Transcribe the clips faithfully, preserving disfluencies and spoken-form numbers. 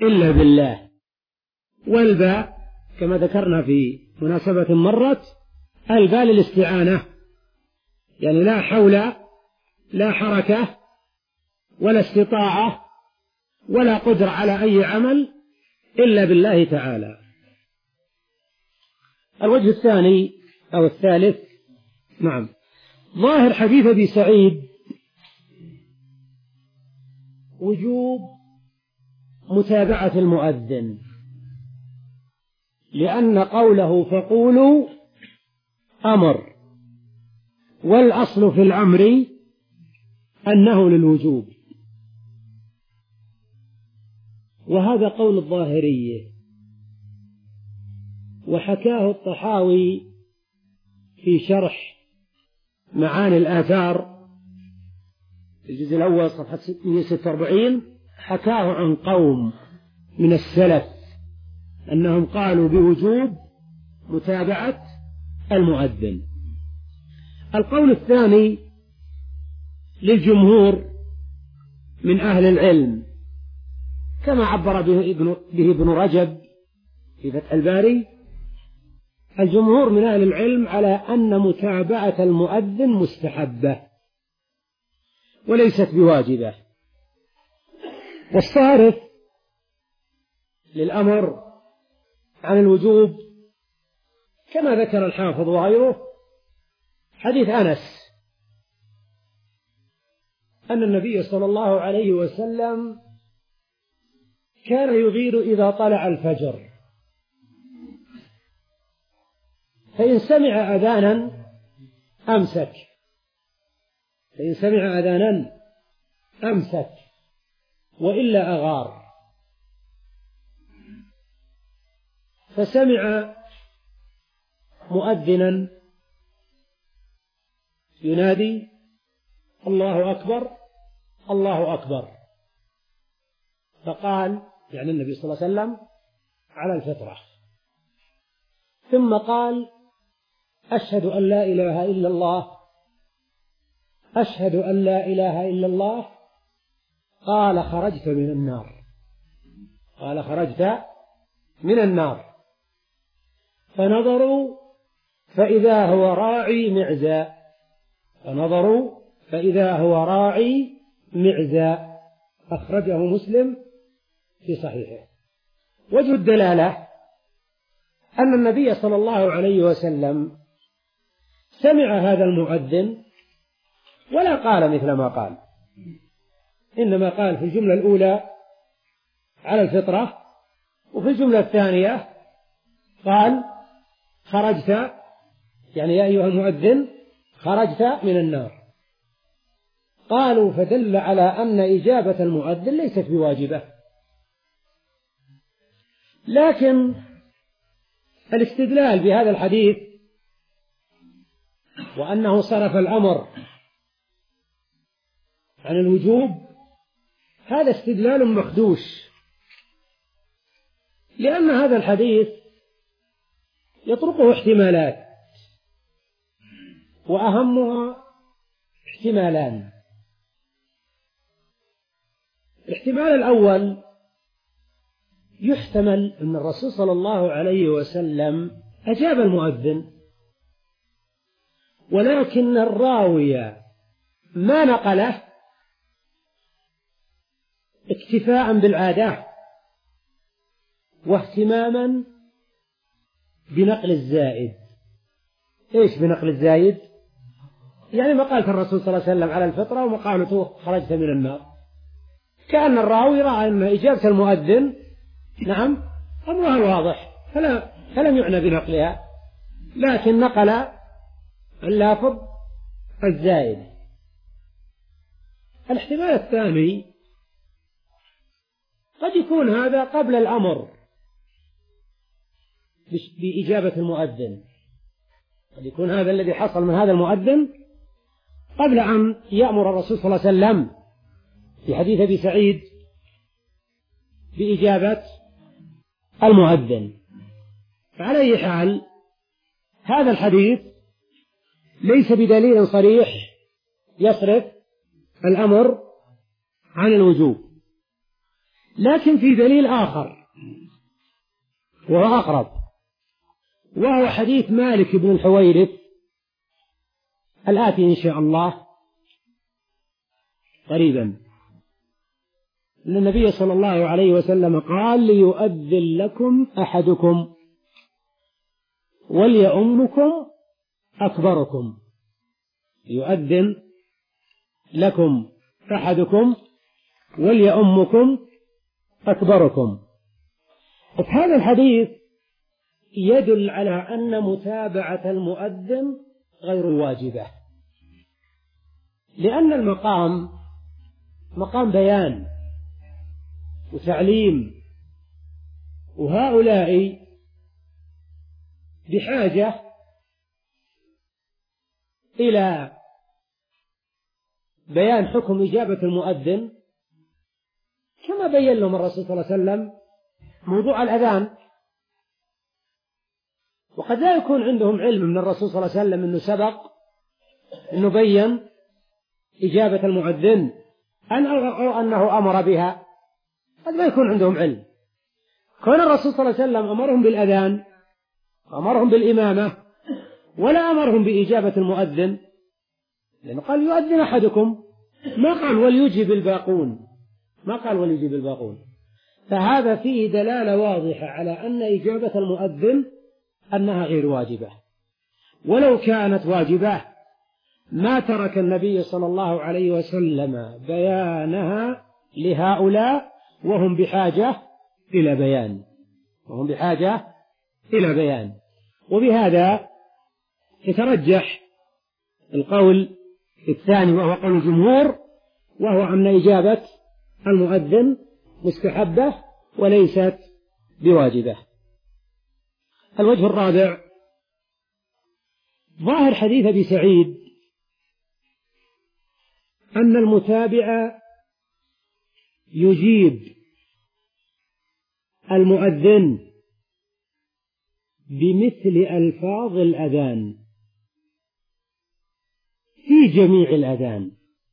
إلا بالله. والباء كما ذكرنا في مناسبة مرت الباء للاستعانة، يعني لا حول لا حركة ولا استطاعة ولا قدرة على أي عمل إلا بالله تعالى. الوجه الثاني أو الثالث، نعم، ظاهر حديث أبي سعيد وجوب متابعة المؤذن، لأن قوله فقولوا أمر، والأصل في الأمر أنه للوجوب، وهذا قول الظاهرية، وحكاه الطحاوي في شرح معاني الآثار في الجزء الأول صفحة ستمائة وستة وأربعين، حكاه عن قوم من السلف أنهم قالوا بوجوب متابعة المؤذن. القول الثاني للجمهور من أهل العلم كما عبر به ابن رجب في فتح الباري، الجمهور من أهل العلم على أن متابعة المؤذن مستحبة وليست بواجبة. والصارف للأمر عن الوجوب كما ذكر الحافظ وغيره حديث أنس أن النبي صلى الله عليه وسلم كان يغير إذا طلع الفجر، فإن سمع أذانا أمسك فإن سمع أذانا أمسك وإلا أغار. فسمع مؤذنا ينادي الله أكبر الله أكبر، فقال يعني النبي صلى الله عليه وسلم على الفطرة، ثم قال أشهد أن لا إله إلا الله أشهد أن لا إله إلا الله، قال خرجت من النار قال خرجت من النار فنظروا فإذا هو راعي معزى فنظروا فإذا هو راعي معزى أخرجه مسلم في صحيحه. وجه الدلالة أن النبي صلى الله عليه وسلم سمع هذا المؤذن ولا قال مثل ما قال، إنما قال في الجملة الأولى على الفطرة، وفي الجملة الثانية قال خرجت يعني يا أيها المؤذن خرجت من النار. قالوا فدل على أن إجابة المؤذن ليست بواجبة، لكن الاستدلال بهذا الحديث وأنه صرف الأمر عن الوجوب هذا استدلال مخدوش، لأن هذا الحديث يطرقه احتمالات، وأهمها احتمالان. الاحتمال الأول يحتمل أن الرسول صلى الله عليه وسلم أجاب المؤذن، ولكن الراوي ما نقله اكتفاء بالعادة واهتماما بنقل الزائد. إيش بنقل الزائد؟ يعني مقالة الرسول صلى الله عليه وسلم على الفطرة ومقالته خرجت من النار، كأن الراوي رأى أن إجابة المؤذن نعم أمرها واضح فلا فلم يعنى بنقلها، لكن نقل اللافظ الزائد. الاحتمال الثاني قد يكون هذا قبل الأمر بإجابة المؤذن، قد يكون هذا الذي حصل من هذا المؤذن قبل أن يأمر الرسول صلى الله عليه وسلم في حديث أبي سعيد بإجابة المؤذن. فعلى أي حال هذا الحديث ليس بدليل صريح يصرف الأمر عن الوجوب، لكن في دليل آخر وهو أقرب، وهو حديث مالك بن الحويرث الآتي إن شاء الله قريبا، أن النبي صلى الله عليه وسلم قال: ليؤذن لكم أحدكم وليؤمكم أكبركم. يؤذن لكم أحدكم وليؤمكم أكبركم. هذا الحديث يدل على أن متابعة المؤذن غير واجبة، لأن المقام مقام بيان وتعليم، وهؤلاء بحاجة إلى بيان حكم إجابة المؤذن، كما بين لهم الرسول صلى الله عليه وسلم موضوع الأذان. وقد لا يكون عندهم علم من الرسول صلى الله عليه وسلم أنه سبق أنه بين إجابة المؤذن أو أنه أمر بها، قد لا يكون عندهم علم. كون الرسول صلى الله عليه وسلم أمرهم بالأذان، أمرهم بالإمامة، ولا أمرهم بإجابة المؤذن، لأنه قال: يؤذن أحدكم، ما قال وليجب الباقون، ما قال وليجب الباقون. فهذا فيه دلالة واضحة على أن إجابة المؤذن أنها غير واجبة، ولو كانت واجبة ما ترك النبي صلى الله عليه وسلم بيانها لهؤلاء وهم بحاجة إلى بيان، وهم بحاجة إلى بيان. وبهذا يترجح القول الثاني وهو قول الجمهور، وهو أن إجابة المؤذن مستحبة وليست بواجبة. الوجه الرابع: ظاهر حديث أبي سعيد أن المتابع يجيب المؤذن بمثل ألفاظ الأذان في جميع الأذان،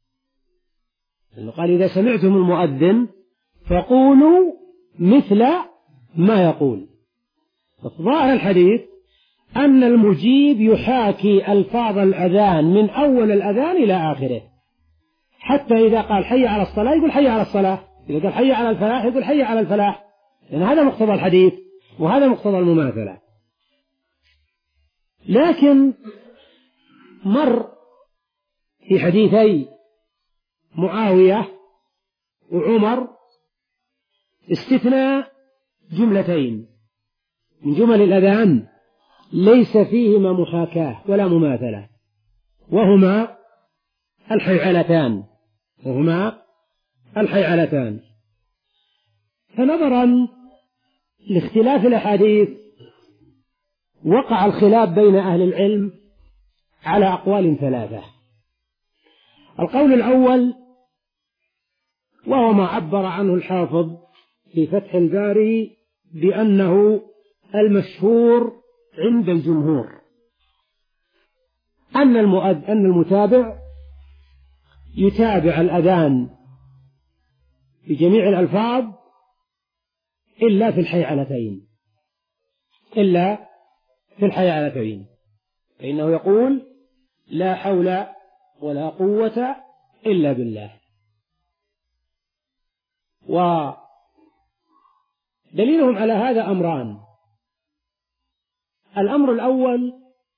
قال: إذا سمعتم المؤذن فقولوا مثل ما يقول. ظاهر الحديث أن المجيب يحاكي ألفاظ الأذان من أول الأذان إلى آخره، حتى إذا قال حي على الصلاة يقول حي على الصلاة، إذا قال حي على الفلاح يقول حي على الفلاح، لأن هذا مقتضى الحديث وهذا مقتضى المماثلة. لكن مر في حديثي معاوية وعمر استثناء جملتين من جمل الأذان ليس فيهما محاكاة ولا مماثلة، وهما الحيعلتان وهما الحيعلتان. فنظرا لاختلاف الأحاديث وقع الخلاف بين أهل العلم على أقوال ثلاثة. القول الأول وهو ما عبر عنه الحافظ في فتح الباري بأنه المشهور عند الجمهور، أن أن المتابع يتابع الأذان بجميع الألفاظ إلا في الحيعلتين، إلا في الحيعلتين، فإنه يقول: لا حول ولا قوة إلا بالله. ودليلهم على هذا أمران: الأمر الأول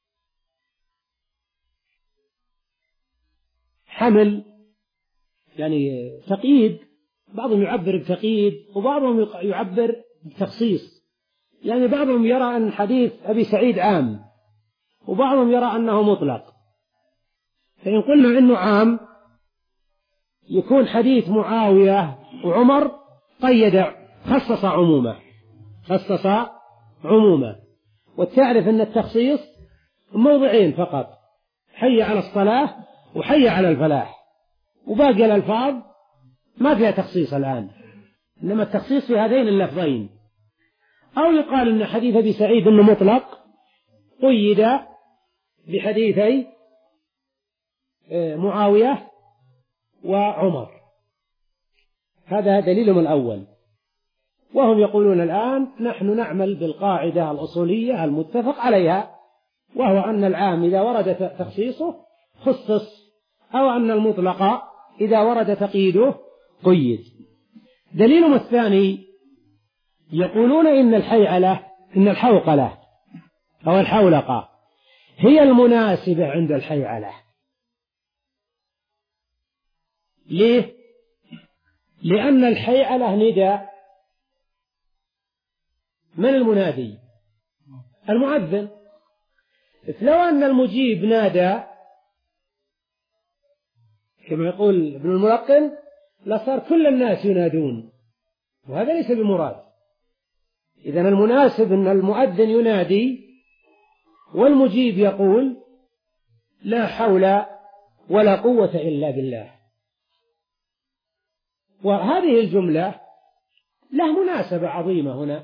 حمل، يعني تقييد، بعضهم يعبر بتقييد وبعضهم يعبر بتخصيص، يعني بعضهم يرى أن حديث أبي سعيد عام وبعضهم يرى أنه مطلق. فإن قلنا إنه عام يكون حديث معاوية وعمر قيد خصص عمومه خصص عمومه وتعرف أن التخصيص موضعين فقط: حي على الصلاة وحي على الفلاح، وباقي الألفاظ ما فيها تخصيص الآن، إنما التخصيص في هذين اللفظين. أو يقال أن حديث أبي سعيد أنه مطلق قيد بحديثي معاوية وعمر. هذا دليلهم الأول. وهم يقولون الآن نحن نعمل بالقاعدة الأصولية المتفق عليها، وهو أن العام إذا ورد تخصيصه خصص، أو أن المطلق إذا ورد تقييده قيد. دليلهم الثاني يقولون إن الحيعلة إن الحوقلة أو الحولقة هي المناسبة عند الحيعلة. ليه؟ لأن الحيعلة نداء من المنادي؟ المؤذن. لو أن المجيب نادى كما يقول ابن الملقن لصار كل الناس ينادون، وهذا ليس بمراد. إذن المناسب أن المؤذن ينادي والمجيب يقول لا حول ولا قوة إلا بالله. وهذه الجملة له مناسبة عظيمة هنا،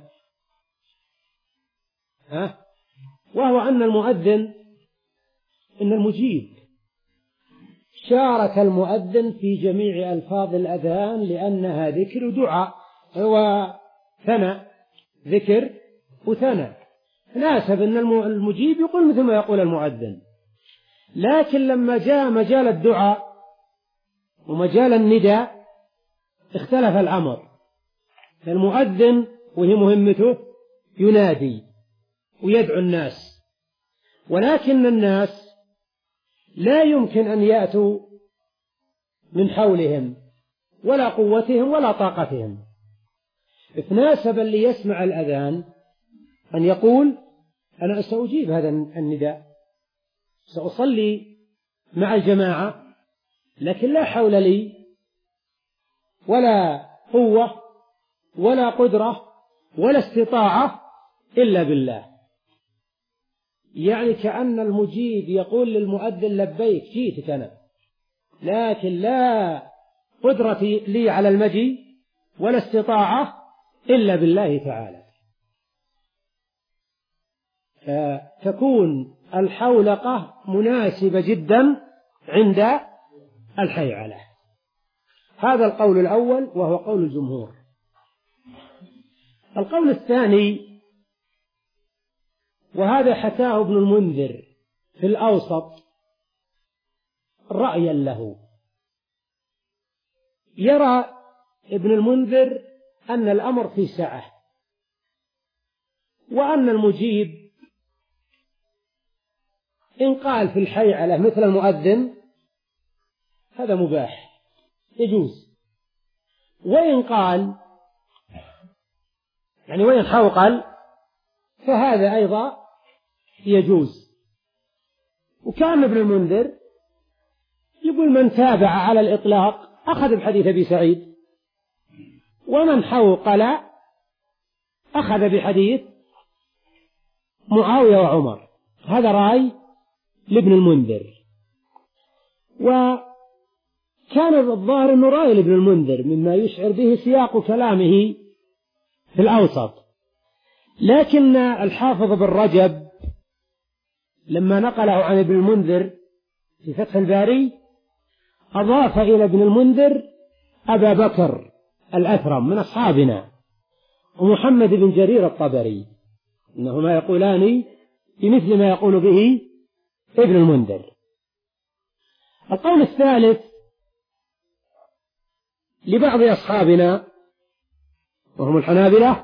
ها؟ وهو أن المؤذن إن المجيب شارك المؤذن في جميع ألفاظ الأذان لأنها ذكر ودعاء وثناء، ذكر وثناء، ناسب أن المجيب يقول مثل ما يقول المؤذن. لكن لما جاء مجال الدعاء ومجال النداء اختلف الأمر، فالمؤذن وهي مهمته ينادي ويدعو الناس، ولكن الناس لا يمكن أن يأتوا من حولهم ولا قوتهم ولا طاقتهم، اتناسب اللي يسمع الأذان أن يقول أنا سأجيب هذا النداء، سأصلي مع الجماعة، لكن لا حول لي ولا قوة ولا قدرة ولا استطاعة إلا بالله. يعني كأن المجيب يقول للمؤذن لبيك جيتك أنا، لكن لا قدرة لي على المجيء ولا استطاعة إلا بالله تعالى. فتكون الحولقة مناسبة جدا عند الحيعلة. هذا القول الأول وهو قول الجمهور. القول الثاني وهذا حكاه ابن المنذر في الأوسط رأيا له، يرى ابن المنذر أن الأمر في سعة، وأن المجيب إن قال في الحيعلة مثل المؤذن هذا مباح يجوز، وإن قال يعني وإن حوقل فهذا أيضا يجوز. وكان ابن المنذر يقول من تابع على الإطلاق أخذ بحديث أبي سعيد، ومن حوقل أخذ بحديث معاوية وعمر. هذا رأي لابن المنذر، وكان الظاهر أنه رأي لابن المنذر مما يشعر به سياق كلامه في الأوسط. لكن الحافظ بن رجب لما نقله عن ابن المنذر في فتح الباري أضاف إلى ابن المنذر أبا بكر الأثرم من أصحابنا ومحمد بن جرير الطبري، إنهما يقولان بمثل ما يقول به ابن المنذر. القول الثالث لبعض أصحابنا وهم الحنابلة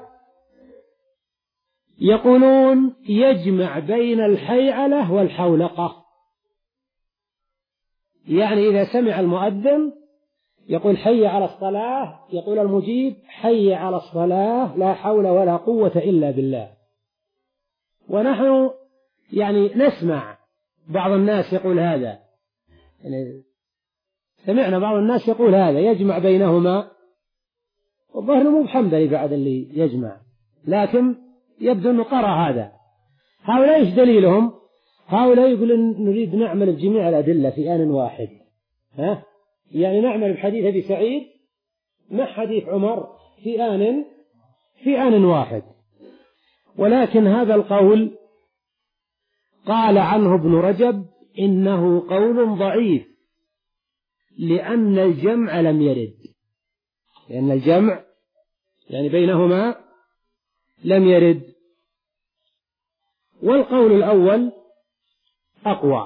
يقولون يجمع بين الحيعلة والحولقة، يعني إذا سمع المؤذن يقول حي على الصلاة يقول المجيب حي على الصلاة لا حول ولا قوة إلا بالله. ونحن يعني نسمع بعض الناس يقول هذا، يعني سمعنا بعض الناس يقول هذا يجمع بينهما، والظاهر مو بحنبلي بعد اللي يجمع، لكن يبدو أنه قرأ هذا. هؤلاء إيش دليلهم؟ هؤلاء يقولون نريد نعمل بجميع الأدلة في آن واحد، ها؟ يعني نعمل بحديث أبي سعيد مع حديث عمر في آن في آن واحد. ولكن هذا القول قال عنه ابن رجب إنه قول ضعيف، لأن الجمع لم يرد، لأن الجمع يعني بينهما لم يرد. والقول الأول أقوى،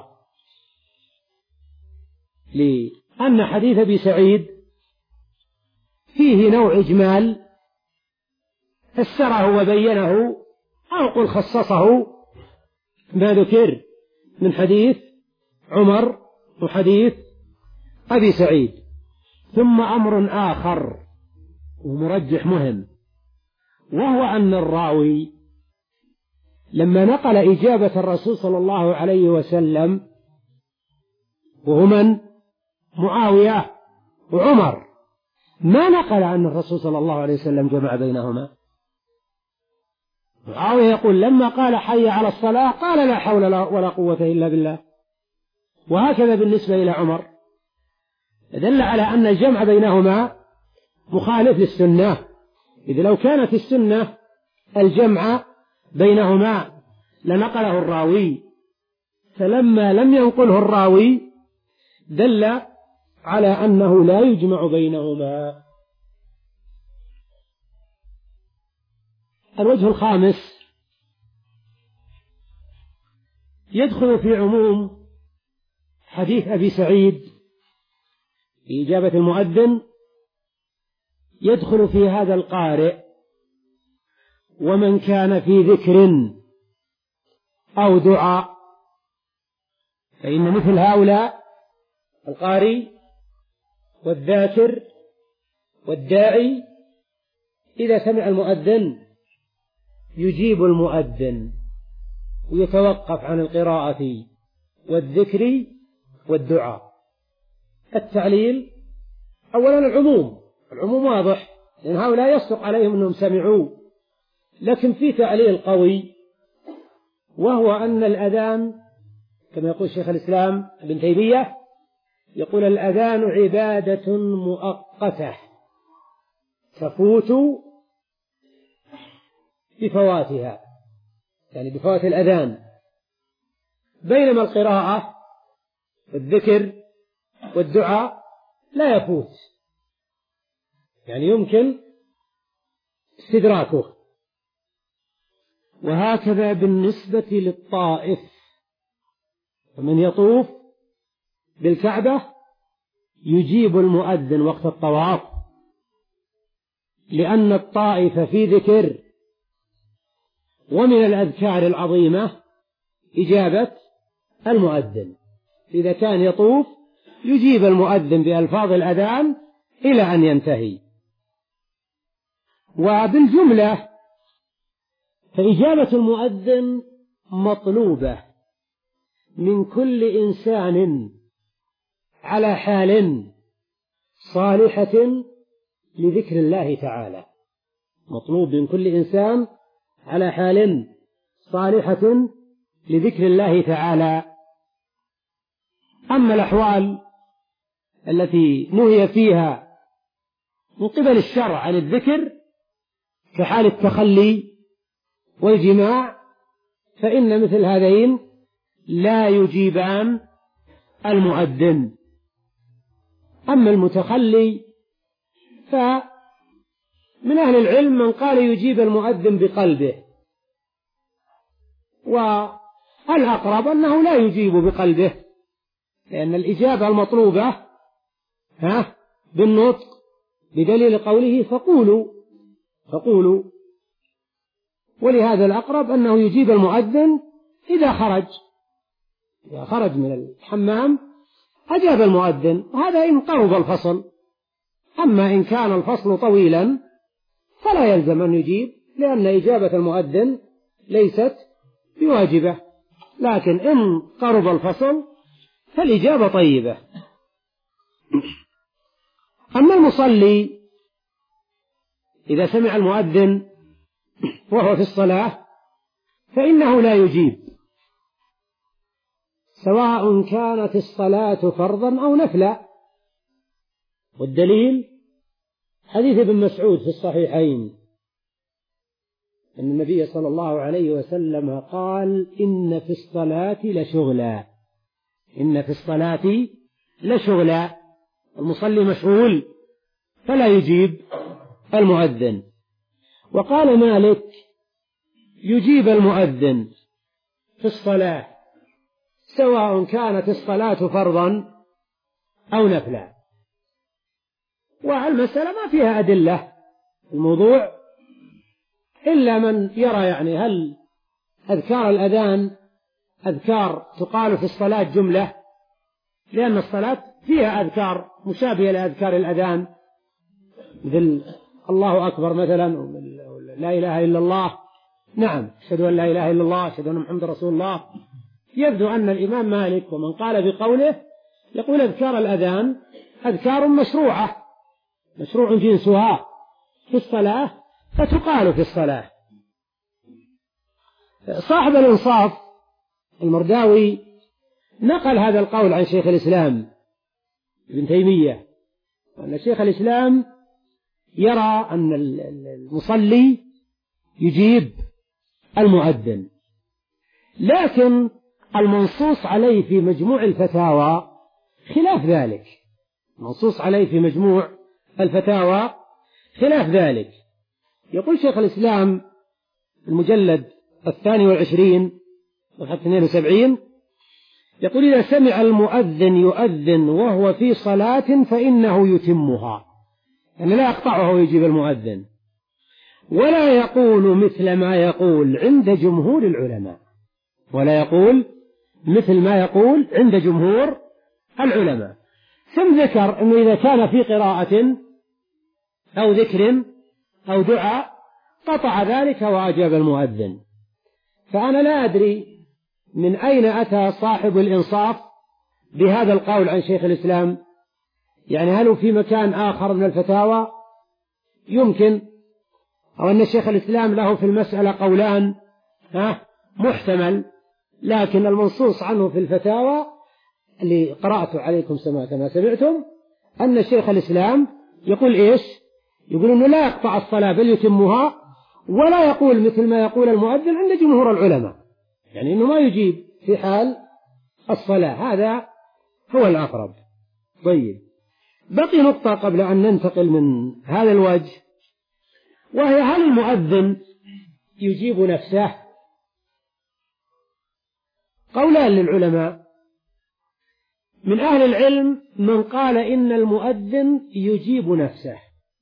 لأن حديث أبي سعيد فيه نوع إجمال فسره وبينه، أو قل خصصه ما ذكر من حديث عمر وحديث أبي سعيد. ثم أمر آخر ومرجح مهم، وهو أن الراوي لما نقل إجابة الرسول صلى الله عليه وسلم، وهو من؟ معاوية وعمر، ما نقل أن الرسول صلى الله عليه وسلم جمع بينهما. معاوية يقول لما قال حي على الصلاة قال لا حول ولا قوة إلا بالله، وهكذا بالنسبة إلى عمر، دل على أن الجمع بينهما مخالف للسنة، إذ لو كانت السنة الجمع بينهما لنقله الراوي، فلما لم ينقله الراوي دل على أنه لا يجمع بينهما. الوجه الخامس يدخل في عموم حديث أبي سعيد في إجابة المؤذن، يدخل في هذا القارئ ومن كان في ذكر أو دعاء، فإن مثل هؤلاء القارئ والذاكر والداعي إذا سمع المؤذن يجيب المؤذن ويتوقف عن القراءة والذكر والدعاء. التعليل أولا العموم، العموم واضح لأن هؤلاء يصدق عليهم أنهم سمعوا، لكن في تعليل قوي، وهو أن الأذان كما يقول شيخ الإسلام ابن تيمية، يقول الأذان عبادة مؤقتة تفوت بفواتها، يعني بفوات الأذان، بينما القراءة والذكر والدعاء لا يفوت، يعني يمكن استدراكه. وهكذا بالنسبة للطائف، فمن يطوف بالكعبة يجيب المؤذن وقت الطواف، لأن الطائف في ذكر، ومن الأذكار العظيمة إجابة المؤذن، إذا كان يطوف يجيب المؤذن بألفاظ الأذان إلى أن ينتهي. وبالجملة فإجابة المؤذن مطلوبة من كل إنسان على حال صالحة لذكر الله تعالى، مطلوب من كل إنسان على حال صالحة لذكر الله تعالى. أما الأحوال التي نهي فيها من قبل الشرع عن الذكر كحال التخلي والجماع، فإن مثل هذين لا يجيبان المؤذن. أما المتخلي فمن أهل العلم من قال يجيب المؤذن بقلبه، والأقرب أنه لا يجيب بقلبه، لأن الإجابة المطلوبة ها بالنطق بدليل قوله فقولوا فقولوا ولهذا الأقرب أنه يجيب المؤذن إذا خرج، إذا خرج من الحمام أجاب المؤذن، وهذا إن قرب الفصل. أما إن كان الفصل طويلا فلا يلزم أن يجيب، لأن إجابة المؤذن ليست بواجبة، لكن إن قرب الفصل فالإجابة طيبة. أما المصلي إذا سمع المؤذن وهو في الصلاة فإنه لا يجيب، سواء كانت الصلاة فرضا أو نفلا. والدليل حديث ابن مسعود في الصحيحين أن النبي صلى الله عليه وسلم قال إن في الصلاة لشغلا، إن في الصلاة لشغلا، المصلي مشغول فلا يجيب المؤذن. وقال مالك يجيب المؤذن في الصلاة سواء كانت الصلاة فرضا أو نفلا، والمسألة ما فيها أدلة الموضوع إلا من يرى يعني هل أذكار الأذان أذكار تقال في الصلاة جملة، لأن الصلاة فيها أذكار مشابهة لأذكار الأذان مثل الله أكبر مثلا، لا إله إلا الله، نعم، أشهد أن لا إله إلا الله، أشهد أن محمد رسول الله. يبدو أن الإمام مالك ومن قال بقوله يقول أذكار الأذان أذكار مشروعة مشروع جنسها في الصلاة فتقال في الصلاة. صاحب الإنصاف المرداوي نقل هذا القول عن شيخ الإسلام ابن تيمية، وأن شيخ الإسلام يرى أن المصلي يجيب المؤذن، لكن المنصوص عليه في مجموع الفتاوى خلاف ذلك، منصوص عليه في مجموع الفتاوى خلاف ذلك. يقول شيخ الإسلام المجلد الثاني والعشرين صفحة اثنين وسبعين، يقول إذا سمع المؤذن يؤذن وهو في صلاة فإنه يتمها، يعني لا يقطعه ويجيب المؤذن، ولا يقول مثل ما يقول عند جمهور العلماء، ولا يقول مثل ما يقول عند جمهور العلماء. ثم ذكر أنه إذا كان في قراءة أو ذكر أو دعاء قطع ذلك وأجاب المؤذن. فأنا لا أدري من أين أتى صاحب الإنصاف بهذا القول عن شيخ الإسلام، يعني هل هو في مكان آخر من الفتاوى يمكن، أو أن شيخ الإسلام له في المسألة قولان ها محتمل، لكن المنصوص عنه في الفتاوى اللي قرأته عليكم سماع كما سمعتم أن شيخ الإسلام يقول إيش؟ يقول أنه لا يقطع الصلاة بل يتمها، ولا يقول مثل ما يقول المؤذن عند جمهور العلماء، يعني أنه ما يجيب في حال الصلاة. هذا هو الأقرب. طيب، بقي نقطة قبل أن ننتقل من هذا الوجه، وهي هل المؤذن يجيب نفسه؟ قولان للعلماء. من أهل العلم من قال إن المؤذن يجيب نفسه،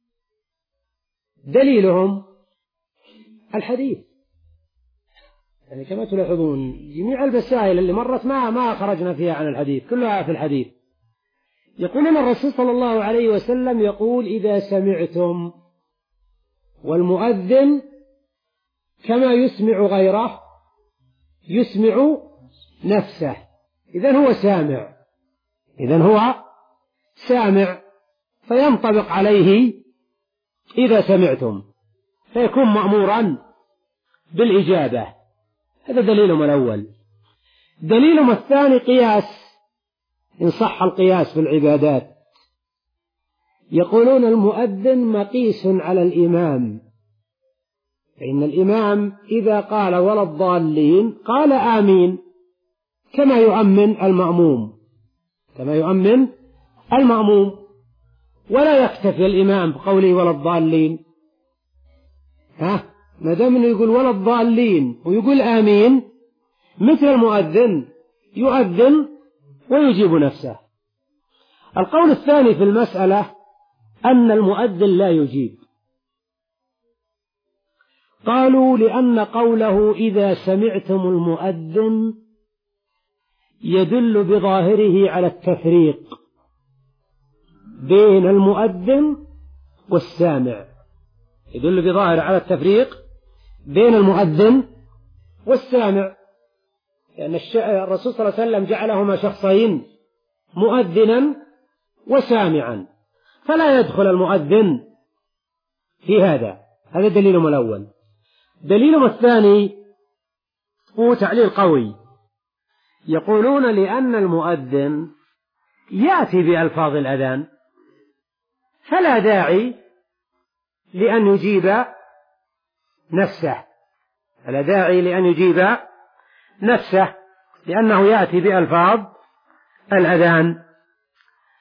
دليلهم الحديث، يعني كما تلاحظون جميع المسائل اللي مرت ما ما خرجنا فيها عن الحديث، كلها في الحديث. يقولون الرسول صلى الله عليه وسلم يقول إذا سمعتم والمؤذن كما يسمع غيره يسمع نفسه، إذن هو سامع، إذن هو سامع فينطبق عليه إذا سمعتم، فيكون مأمورا بالإجابة. هذا دليلهم الأول. دليلهم الثاني قياس، إن صح القياس في العبادات. يقولون المؤذن مقيس على الإمام، فإن الإمام إذا قال ولا الضالين قال آمين كما يؤمن المأموم، كما يؤمن المأموم، ولا يكتفي الإمام بقوله ولا الضالين، ها ما دام إنه يقول ولا الضالين ويقول آمين مثل المؤذن يؤذن ويجيب نفسه. القول الثاني في المسألة أن المؤذن لا يجيب. قالوا لأن قوله إذا سمعتم المؤذن يدل بظاهره على التفريق بين المؤذن والسامع، يدل بظاهره على التفريق بين المؤذن والسامع، لأن الرسول صلى الله عليه وسلم جعلهما شخصين، مؤذنا وسامعا، فلا يدخل المؤذن في هذا. هذا دليلهم الأول. دليلهم الثاني هو تعليل قوي. يقولون لأن المؤذن يأتي بألفاظ الأذان فلا داعي لأن يجيب نفسه، فلا داعي لأن يجيب نفسه لأنه يأتي بألفاظ الأذان.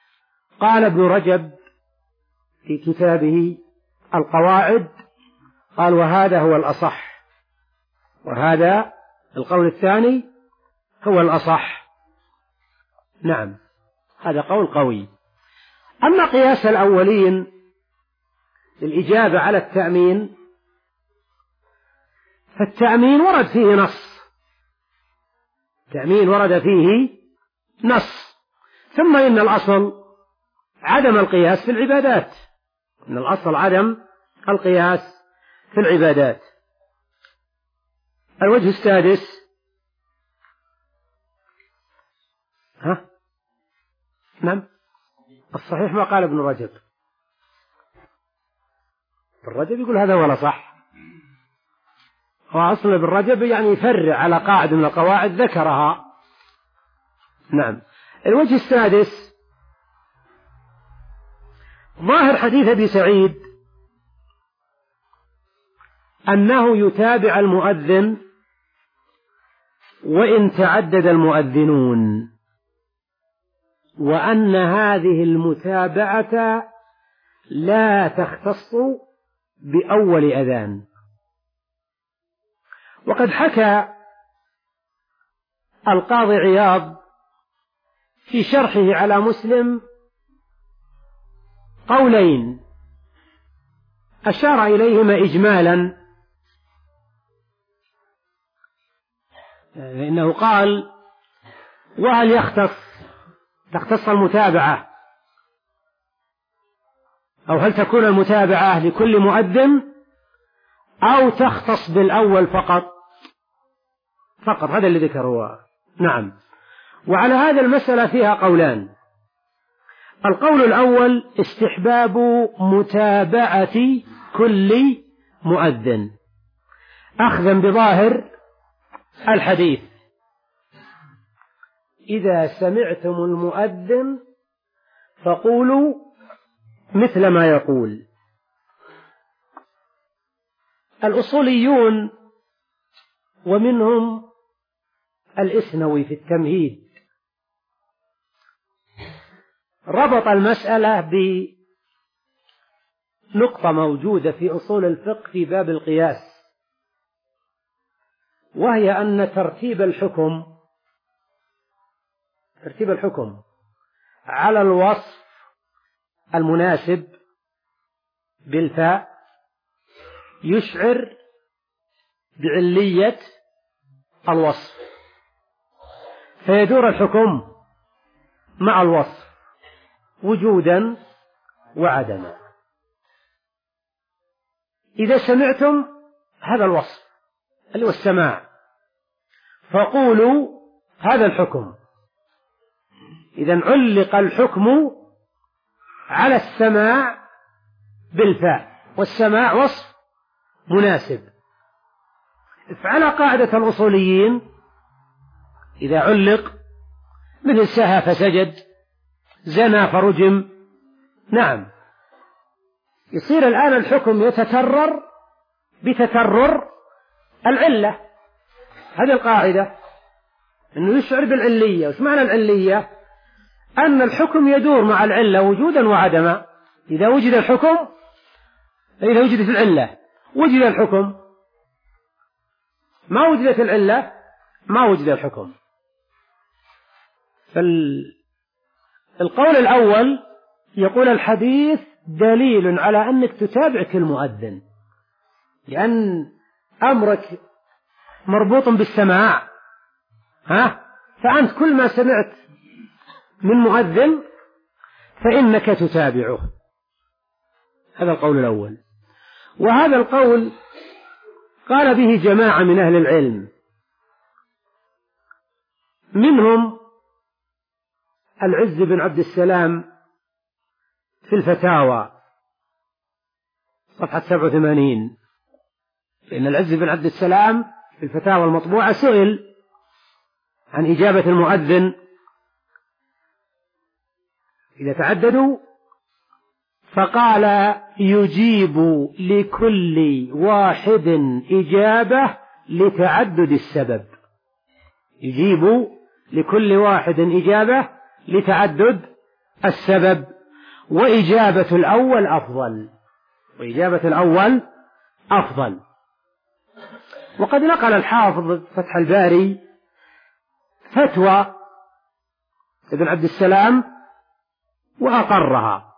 قال ابن رجب في كتابه القواعد قال وهذا هو الأصح، وهذا القول الثاني هو الأصح. نعم، هذا قول قوي. أما قياس الأولين للإجابة على التأمين، فالتأمين ورد فيه نص، التأمين ورد فيه نص. ثم إن الأصل عدم القياس في العبادات، إن الأصل عدم القياس في العبادات. الوجه السادس، ها نعم الصحيح ما قال ابن رجب، ابن رجب يقول هذا ولا صح، وأصل ابن رجب يعني يفرع على قاعدة من القواعد ذكرها. نعم. الوجه السادس، ظاهر حديث أبي سعيد أنه يتابع المؤذن وإن تعدد المؤذنون، وأن هذه المتابعة لا تختص بأول أذان. وقد حكى القاضي عياض في شرحه على مسلم قولين أشار إليهما إجمالا، لأنه قال وهل يختص تختص المتابعة أو هل تكون المتابعة لكل مؤذن أو تختص بالأول فقط فقط هذا اللي ذكره. نعم. وعلى هذا المسألة فيها قولان. القول الأول استحباب متابعة كل مؤذن أخذا بظاهر الحديث، إذا سمعتم المؤذن فقولوا مثل ما يقول. الأصوليون ومنهم الإسنوي في التمهيد ربط المسألة بنقطة موجودة في أصول الفقه في باب القياس، وهي أن ترتيب الحكم ترتيب الحكم على الوصف المناسب بالفاء يشعر بعلية الوصف، فيدور الحكم مع الوصف وجودا وعدما. إذا سمعتم هذا الوصف اللي هو السماع فقولوا هذا الحكم، إذن علق الحكم على السماع بالفاء، والسماع وصف مناسب. فعلى قاعدة الأصوليين إذا علق مثل سهى فسجد، زنى فرجم، نعم، يصير الآن الحكم يتكرر بتكرر العلة. هذه القاعدة أنه يشعر بالعلية. وش معنى العلية؟ أن الحكم يدور مع العلة وجودا وعدما. إذا وجد الحكم، إذا وجدت العلة وجد الحكم، ما وجدت العلة ما وجد الحكم. فالقول الأول يقول الحديث دليل على أنك تتابع كل مؤذن، لأن أمرك مربوط بالسماع، ها؟ فأنت كل ما سمعت من مؤذن فإنك تتابعه. هذا القول الأول. وهذا القول قال به جماعة من أهل العلم، منهم العز بن عبد السلام في الفتاوى صفحة سبعة وثمانين، لأن العز بن عبد السلام في الفتاوى المطبوعة سئل عن إجابة المؤذن إذا تعددوا، فقال يجيب لكل واحد إجابة لتعدد السبب، يجيب لكل واحد إجابة لتعدد السبب، وإجابة الأول أفضل، وإجابة الأول أفضل. وقد نقل الحافظ فتح الباري فتوى ابن عبد السلام وأقرها.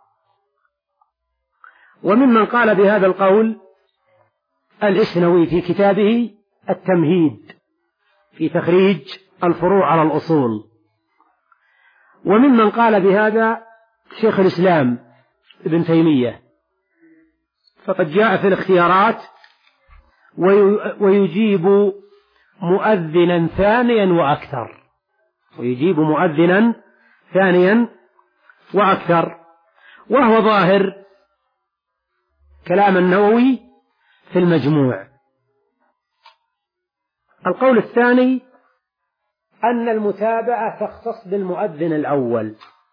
وممن قال بهذا القول الإسنوي في كتابه التمهيد في تخريج الفروع على الأصول. وممن قال بهذا شيخ الإسلام ابن تيمية، فقد جاء في الاختيارات ويجيب مؤذنا ثانيا وأكثر، ويجيب مؤذنا ثانيا وأكثر، وهو ظاهر كلام النووي في المجموع. القول الثاني أن المتابعة تختص بالمؤذن الأول،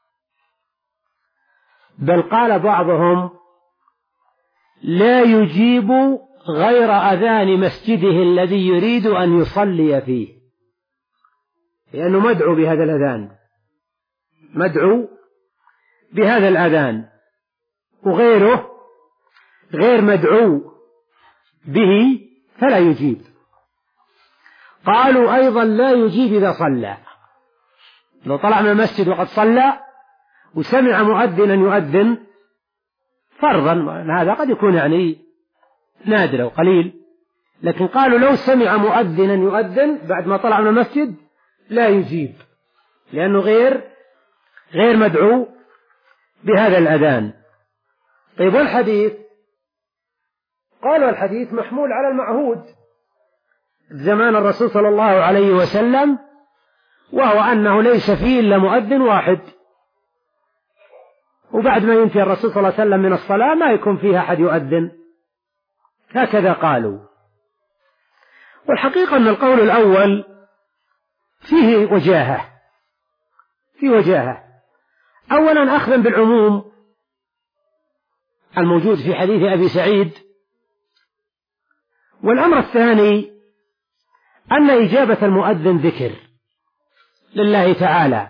بل قال بعضهم لا يجيب غير أذان مسجده الذي يريد أن يصلي فيه، لأنه مدعو بهذا الأذان، مدعو بهذا الأذان، وغيره غير مدعو به فلا يجيب. قالوا أيضا لا يجيب إذا صلى، لو طلع من المسجد وقد صلى وسمع مؤذنا يؤذن فرضا، هذا قد يكون يعني نادر وقليل، لكن قالوا لو سمع مؤذنا يؤذن بعد ما طلع من المسجد لا يجيب، لأنه غير غير مدعو بهذا الأذان. طيب والحديث؟ قالوا الحديث محمول على المعهود زمان الرسول صلى الله عليه وسلم، وهو أنه ليس فيه إلا مؤذن واحد، وبعد ما ينتهي الرسول صلى الله عليه وسلم من الصلاة ما يكون فيها أحد يؤذن، هكذا قالوا. والحقيقة أن القول الأول فيه وجاهة، فيه وجاهة. أولا أخذا بالعموم الموجود في حديث أبي سعيد، والأمر الثاني أن إجابة المؤذن ذكر لله تعالى،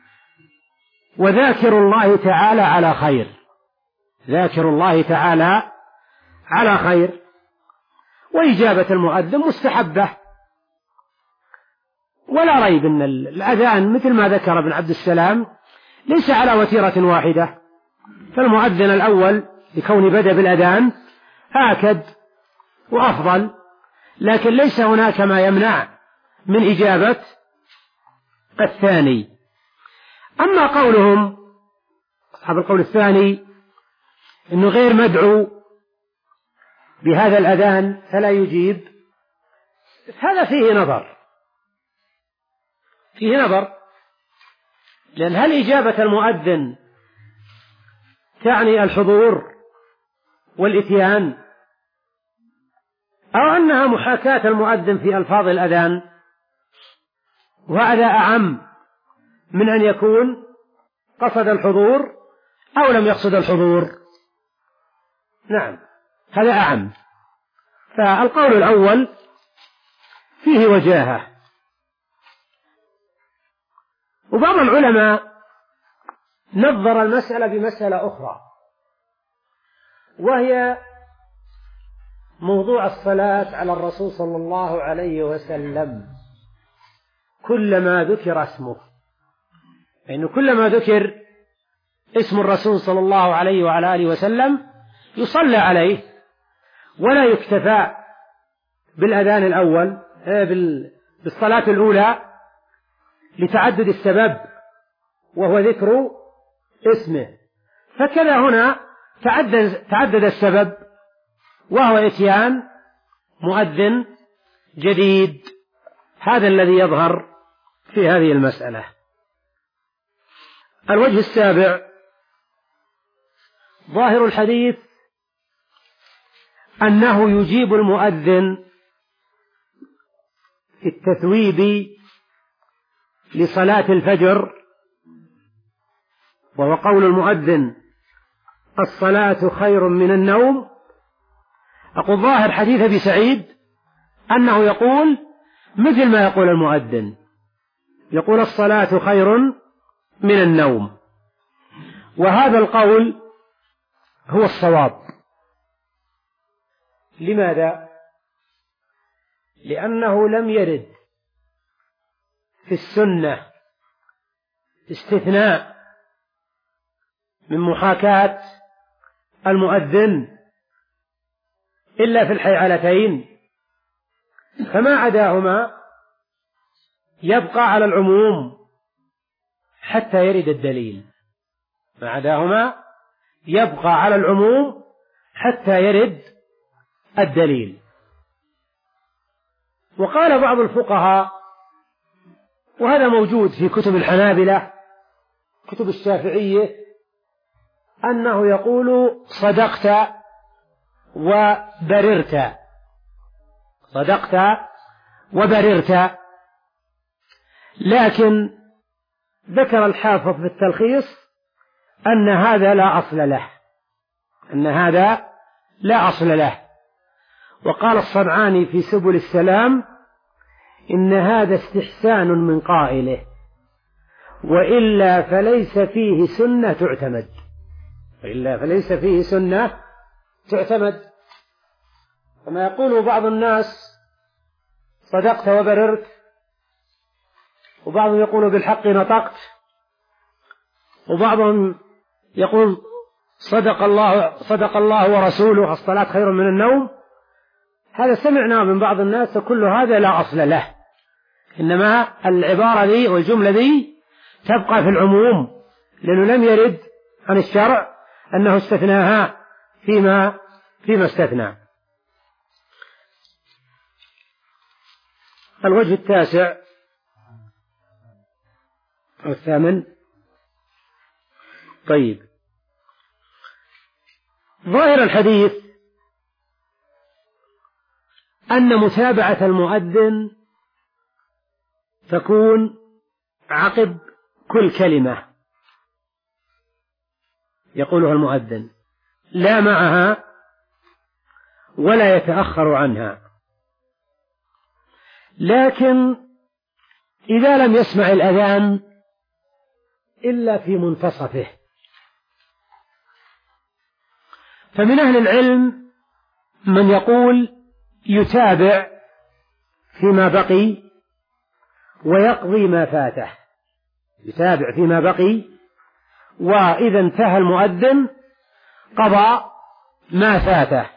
وذاكر الله تعالى على خير، ذاكر الله تعالى على خير، وإجابة المؤذن مستحبة، ولا ريب أن الأذان مثل ما ذكر ابن عبد السلام ليس على وتيرة واحدة، فالمؤذن الأول لكون بدأ بالأذان آكد وأفضل، لكن ليس هناك ما يمنع من إجابة الثاني. أما قولهم أصحاب القول الثاني إنه غير مدعو بهذا الأذان فلا يجيب، هذا فيه نظر، فيه نظر، لأن هل إجابة المؤذن تعني الحضور والإتيان، أو أنها محاكاة المؤذن في ألفاظ الأذان، وهذا أعم من أن يكون قصد الحضور أو لم يقصد الحضور. نعم، هذا أعم. فالقول الأول فيه وجاهة. وبعض العلماء نظر المسألة بمسألة أخرى، وهي موضوع الصلاة على الرسول صلى الله عليه وسلم كلما ذكر اسمه، لأنه يعني كلما ذكر اسم الرسول صلى الله عليه وعلى آله وسلم يصلى عليه، ولا يكتفى بالأذان الأول بالصلاة الأولى لتعدد السبب وهو ذكر اسمه. فكذا هنا تعدد, تعدد السبب وهو إتيان مؤذن جديد، هذا الذي يظهر في هذه المسألة. الوجه السابع ظاهر الحديث أنه يجيب المؤذن في التثويب لصلاة الفجر، وهو قول المؤذن الصلاة خير من النوم. أقول ظاهر حديث أبي سعيد أنه يقول مثل ما يقول المؤذن، يقول الصلاة خير من النوم، وهذا القول هو الصواب، لماذا؟ لأنه لم يرد في السنة استثناء من محاكاة المؤذن إلا في الحيعلتين، فما عداهما يبقى على العموم حتى يرد الدليل. ما عداهما يبقى على العموم حتى يرد الدليل. وقال بعض الفقهاء، وهذا موجود في كتب الحنابلة كتب الشافعية، أنه يقول صدقت وبررت، صدقت وبررت. لكن ذكر الحافظ في التلخيص أن هذا لا أصل له، أن هذا لا أصل له. وقال الصنعاني في سبل السلام إن هذا استحسان من قائله، وإلا فليس فيه سنة تعتمد، وإلا فليس فيه سنة تعتمد. كما يقول بعض الناس صدقت وبررت، وبعضهم يقول بالحق نطقت، وبعضهم يقول صدق الله صدق الله ورسوله الصلاة خير من النوم. هذا سمعنا من بعض الناس، كل هذا لا أصل له، إنما العبارة دي والجملة دي تبقى في العموم، لأنه لم يرد عن الشرع أنه استثناها فيما فيما استثنى. الوجه التاسع أو الثامن. طيب، ظاهر الحديث أن متابعة المؤذن تكون عقب كل كلمة يقولها المؤذن، لا معها ولا يتأخر عنها. لكن إذا لم يسمع الأذان إلا في منتصفه، فمن أهل العلم من يقول يتابع فيما بقي ويقضي ما فاته، يتابع فيما بقي، وإذا انتهى المؤذن قضى ما فاته،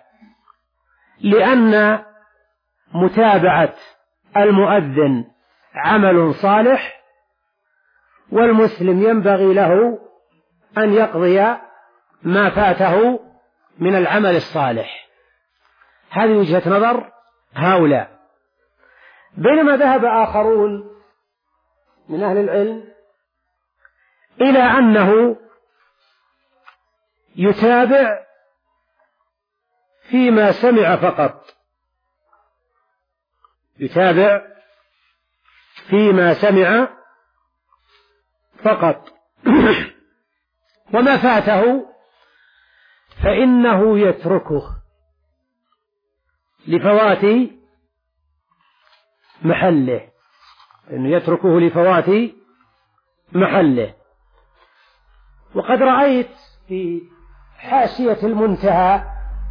لأن متابعة المؤذن عمل صالح، والمسلم ينبغي له أن يقضي ما فاته من العمل الصالح. هذه وجهة نظر هؤلاء. بينما ذهب آخرون من أهل العلم إلى أنه يتابع فيما سمع فقط، يتابع فيما سمع فقط وما فاته فإنه يتركه لفوات محله، إنه يتركه لفوات محله. وقد رأيت في حاشية المنتهى،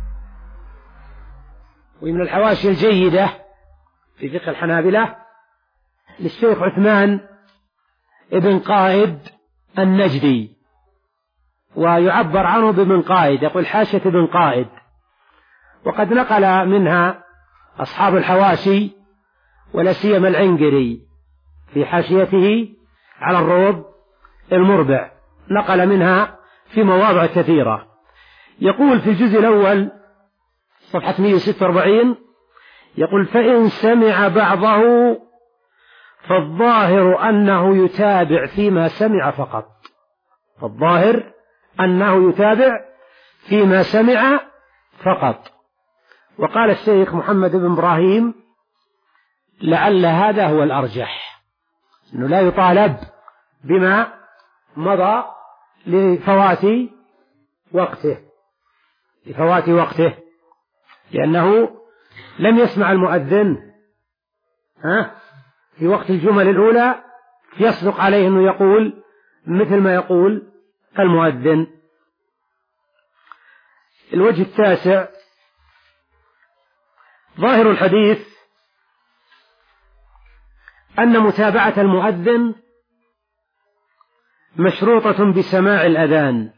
ومن الحواشي الجيدة في فقه الحنابلة للشيخ عثمان ابن قائد النجدي، ويعبر عنه بابن قائد، يقول حاشية ابن قائد، وقد نقل منها أصحاب الحواشي ولا سيما العنقري في حاشيته على الروض المربع، نقل منها في مواضع كثيرة. يقول في الجزء الأول صفحة مئة وستة وأربعين، يقول فإن سمع بعضه فالظاهر أنه يتابع فيما سمع فقط، فالظاهر أنه يتابع فيما سمع فقط. وقال الشيخ محمد بن إبراهيم لعل هذا هو الأرجح، أنه لا يطالب بما مضى لفوات وقته، لفوات وقته، لأنه لم يسمع المؤذن ها في وقت الجمل الأولى يصدق عليه أنه يقول مثل ما يقول المؤذن. الوجه التاسع ظاهر الحديث أن متابعة المؤذن مشروطة بسماع الأذان،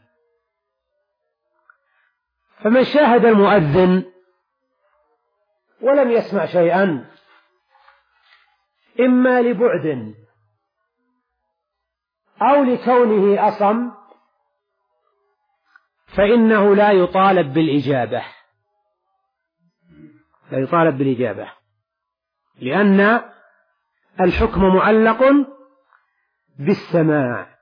فمن شاهد المؤذن ولم يسمع شيئا إما لبعد أو لكونه أصم فإنه لا يطالب بالإجابة لا يطالب بالإجابة لأن الحكم معلق بالسماع.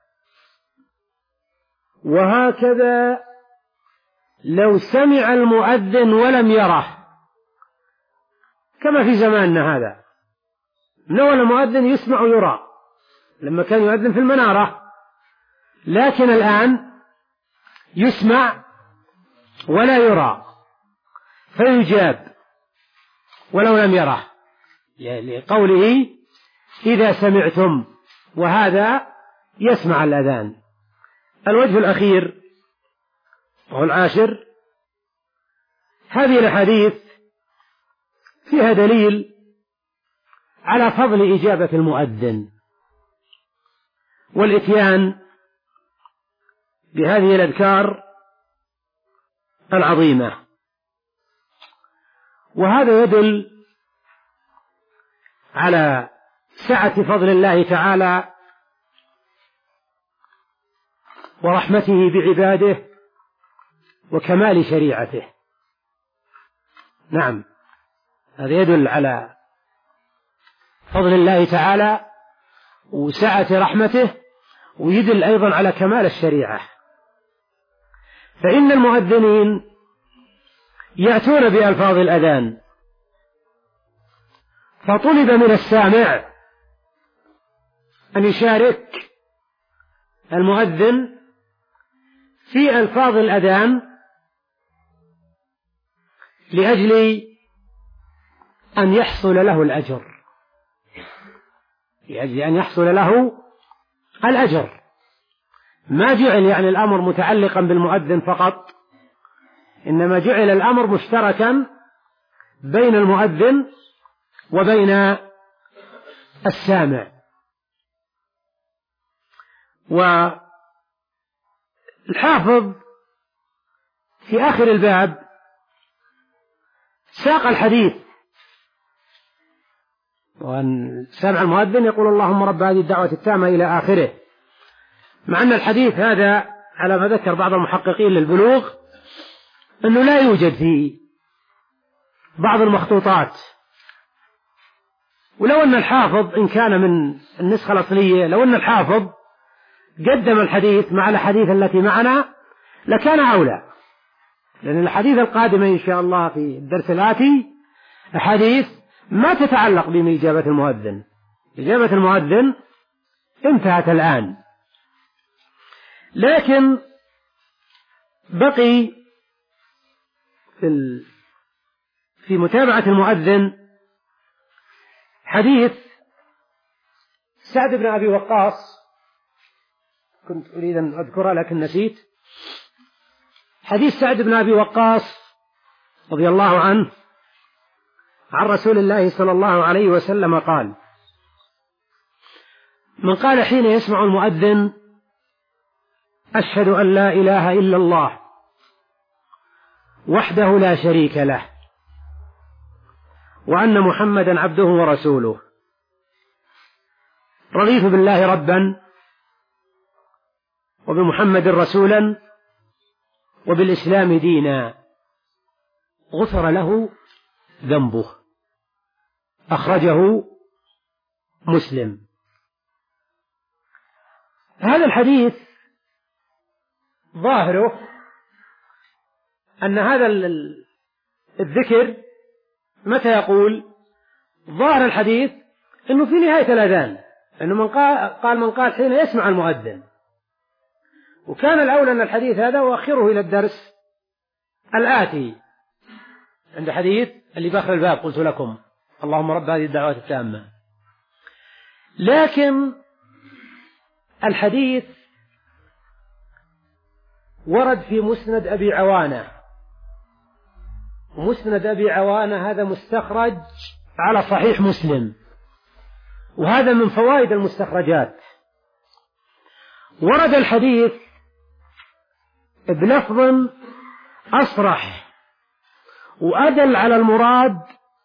وهكذا لو سمع المؤذن ولم يره، كما في زماننا هذا، من أول المؤذن يسمع ويرى لما كان يؤذن في المنارة، لكن الآن يسمع ولا يرى فيجاب ولو لم يره، لقوله إذا سمعتم، وهذا يسمع الأذان. الوجه الأخير وهو العاشر، هذه الأحاديث فيها دليل على فضل إجابة المؤذن والإتيان بهذه الأذكار العظيمة، وهذا يدل على سعة فضل الله تعالى ورحمته بعباده وكمال شريعته. نعم، هذا يدل على فضل الله تعالى وسعة رحمته، ويدل أيضا على كمال الشريعة. فإن المؤذنين يأتون بألفاظ الأذان، فطلب من السامع أن يشارك المؤذن في ألفاظ الأذان لأجل أن يحصل له الأجر لأجل أن يحصل له الأجر ما جعل يعني الأمر متعلقا بالمؤذن فقط، إنما جعل الأمر مشتركا بين المؤذن وبين السامع. والحافظ في آخر الباب ساق الحديث، وأن سامع المؤذن يقول اللهم رب هذه الدعوة التامة إلى آخره، مع أن الحديث هذا على ما ذكر بعض المحققين للبلوغ أنه لا يوجد في بعض المخطوطات، ولو أن الحافظ إن كان من النسخة الأصلية لو أن الحافظ قدم الحديث مع الحديث التي معنا لكان أولى، لأن الحديث القادمة إن شاء الله في الدرس الآتي أحاديث ما تتعلق بإجابة المؤذن. إجابة المؤذن انتهت الآن، لكن بقي في في متابعة المؤذن حديث سعد بن أبي وقاص، كنت أريد أن أذكره لكن نسيت. حديث سعد بن أبي وقاص رضي الله عنه عن رسول الله صلى الله عليه وسلم قال: من قال حين يسمع المؤذن أشهد أن لا إله إلا الله وحده لا شريك له وأن محمدا عبده ورسوله، رضيت بالله ربا وبمحمد رسولا وبالإسلام دينا، غفر له ذنبه. أخرجه مسلم. هذا الحديث ظاهره أن هذا الذكر متى يقول؟ ظاهر الحديث أنه في نهاية الأذان، أنه من قال, قال من قال حين يسمع المؤذن، وكان الأولى أن الحديث هذا وأخره إلى الدرس الآتي عند حديث اللي بآخر الباب قلت لكم اللهم رب هذه الدعوات التامة. لكن الحديث ورد في مسند أبي عوانة مسند أبي عوانة هذا مستخرج على صحيح مسلم، وهذا من فوائد المستخرجات. ورد الحديث بلفظ أصرح وأدل على المراد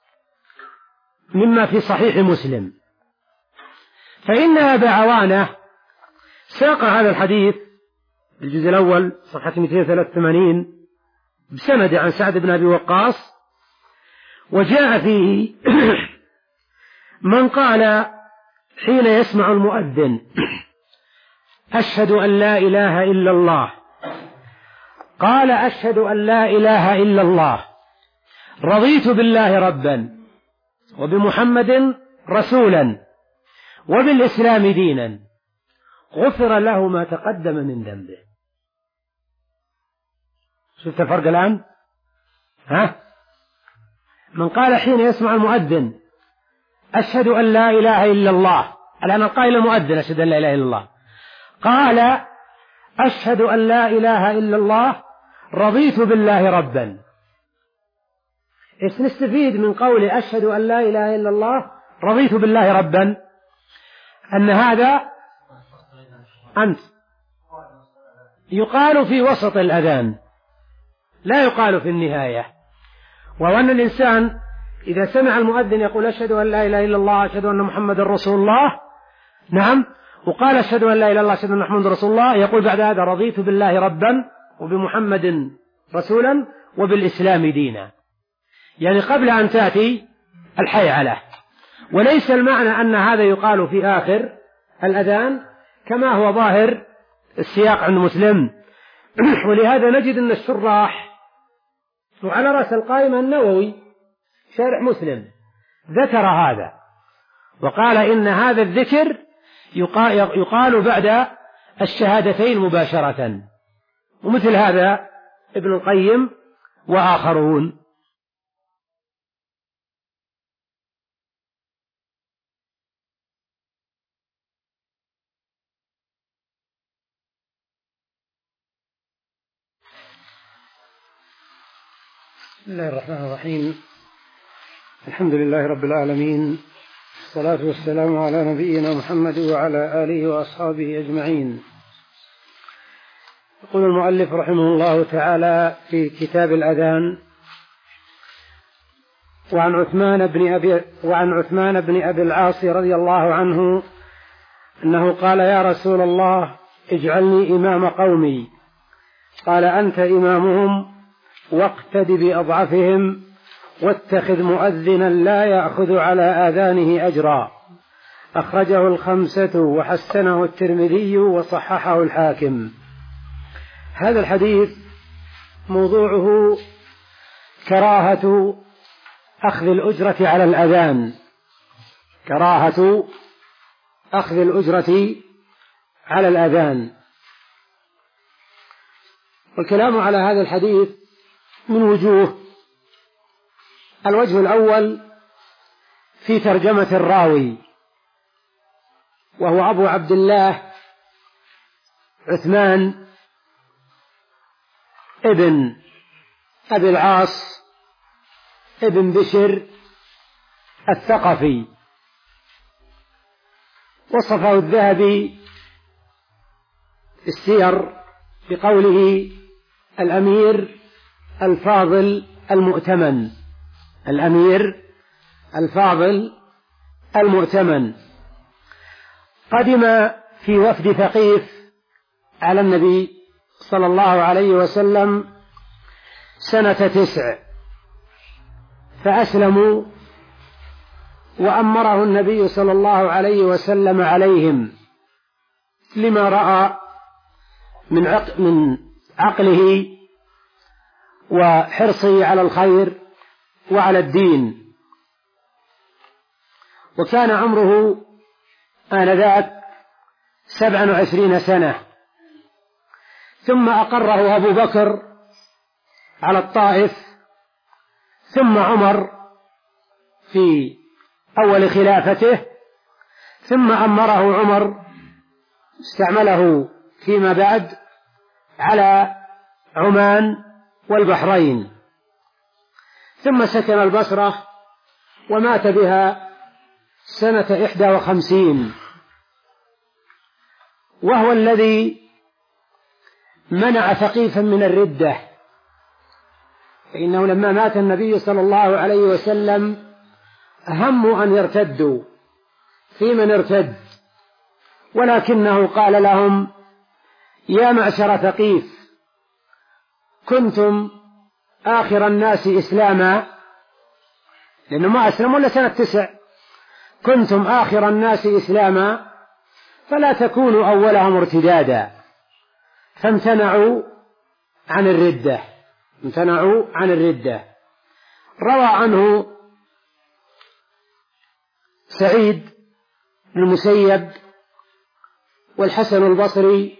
مما في صحيح مسلم، فإن أبا عوانة ساق هذا الحديث الجزء الأول صفحة مئتين وثلاثة وثمانين بسند عن سعد بن أبي وقاص، وجاء فيه من قال حين يسمع المؤذن أشهد أن لا إله إلا الله، قال أشهد أن لا إله إلا الله، رضيت بالله ربا وبمحمد رسولا وبالإسلام دينا، غفر له ما تقدم من ذنبه. شفت الفرق الآن؟ ها؟ من قال حين يسمع المؤذن أشهد أن لا إله إلا الله، الآن القائل المؤذن أشهد أن لا إله إلا الله، قال أشهد أن لا إله إلا الله رضيت بالله ربا. إيش نستفيد من قول أشهد أن لا إله إلا الله رضيت بالله ربا؟ أن هذا أنت يقال في وسط الأذان، لا يقال في النهاية. وأن الإنسان إذا سمع المؤذن يقول أشهد أن لا إله إلا الله أشهد أن محمد رسول الله، نعم، وقال أشهد أن لا إله إلا الله أشهد أن محمد رسول الله، يقول بعد هذا رضيت بالله ربا وبمحمد رسولا وبالإسلام دينا، يعني قبل أن تأتي الحيعلة. وليس المعنى أن هذا يقال في آخر الأذان كما هو ظاهر السياق عند مسلم. ولهذا نجد أن الشراح وعلى رأس القائمة النووي شارح مسلم ذكر هذا وقال إن هذا الذكر يقال بعد الشهادتين مباشرة، ومثل هذا ابن القيم وآخرون. بسم الله الرحمن الرحيم، الحمد لله رب العالمين، الصلاة والسلام على نبينا محمد وعلى آله وأصحابه أجمعين. يقول المؤلف رحمه الله تعالى في كتاب الأذان: وعن عثمان بن أبي, وعن عثمان بن أبي العاص رضي الله عنه أنه قال: يا رسول الله اجعلني إمام قومي. قال: أنت إمامهم واقتد بأضعفهم واتخذ مؤذنا لا يأخذ على آذانه أجرا. أخرجه الخمسة وحسنه الترمذي وصححه الحاكم. هذا الحديث موضوعه كراهة أخذ الأجرة على الأذان، كراهة أخذ الأجرة على الأذان. والكلام على هذا الحديث من وجوه. الوجه الأول في ترجمة الراوي، وهو أبو عبد الله عثمان ابن أبي العاص ابن بشر الثقفي. وصفه الذهبي في السير بقوله: الأمير الفاضل المؤتمن، الأمير الفاضل المؤتمن. قدم في وفد ثقيف على النبي صلى الله عليه وسلم سنة تسع، فأسلموا وأمره النبي صلى الله عليه وسلم عليهم لما رأى من عق من عقله وحرصه على الخير وعلى الدين. وكان عمره آنذاك سبعا وعشرين سنة. ثم أقره أبو بكر على الطائف، ثم عمر في أول خلافته، ثم أمره عمر استعمله فيما بعد على عمان والبحرين. ثم سكن البصرة ومات بها سنة إحدى وخمسين، وهو الذي منع ثقيفا من الردة، فإنه لما مات النبي صلى الله عليه وسلم هموا أن يرتدوا في من ارتد، ولكنه قال لهم: يا معشر ثقيف، كنتم آخر الناس إسلاما، لأنه ما أسلموا إلا سنة تسع، كنتم آخر الناس إسلاما فلا تكونوا أولهم ارتدادا، فامتنعوا عن الردة امتنعوا عن الردة. روى عنه سعيد بن المسيب والحسن البصري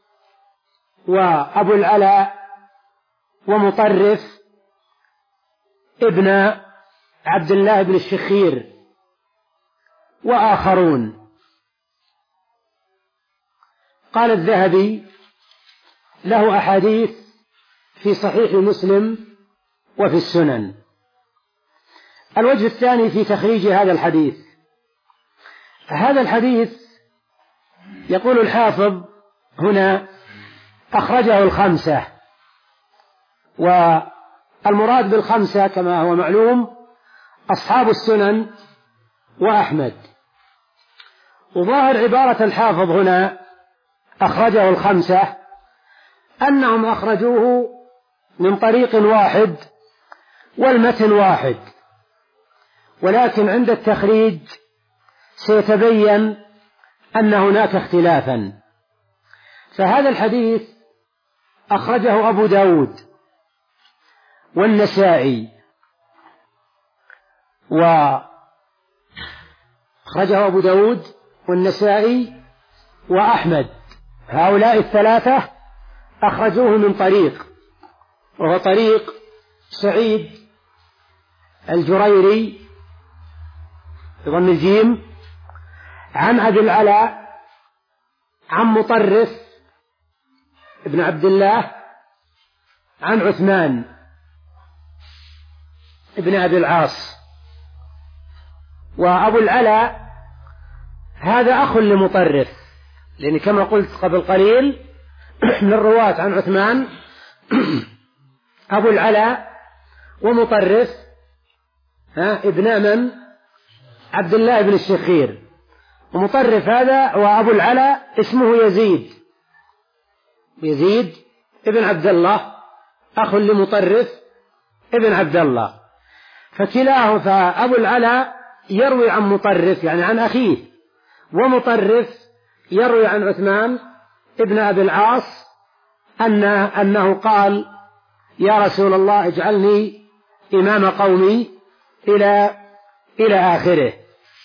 وأبو العلاء ومطرف ابن عبد الله بن الشخير وآخرون. قال الذهبي: له أحاديث في صحيح مسلم وفي السنن. الوجه الثاني في تخريج هذا الحديث: هذا الحديث يقول الحافظ هنا أخرجه الخمسة، والمراد بالخمسة كما هو معلوم أصحاب السنن وأحمد. وظاهر عبارة الحافظ هنا أخرجه الخمسة أنهم أخرجوه من طريق واحد والمتن واحد، ولكن عند التخريج سيتبين أن هناك اختلافا. فهذا الحديث أخرجه أبو داود والنسائي، وأخرجه أبو داود والنسائي وأحمد، هؤلاء الثلاثة أخرجوه من طريق، وهو طريق سعيد الجريري بضم الجيم عن أبي العلاء عن مطرف ابن عبد الله عن عثمان ابن أبي العاص. وأبو العلاء هذا أخ لمطرف، لأن كما قلت قبل قليل من الرواة عن عثمان أبو العلاء ومطرف ها ابن من عبد الله بن الشخير، ومطرف هذا وأبو العلاء اسمه يزيد يزيد ابن عبد الله، أخ لمطرف ابن عبد الله. فكلاه فأبو العلاء يروي عن مطرف يعني عن أخيه، ومطرف يروي عن عثمان ابن أبي العاص أن أنه قال: يا رسول الله اجعلني إمام قومي إلى إلى آخره.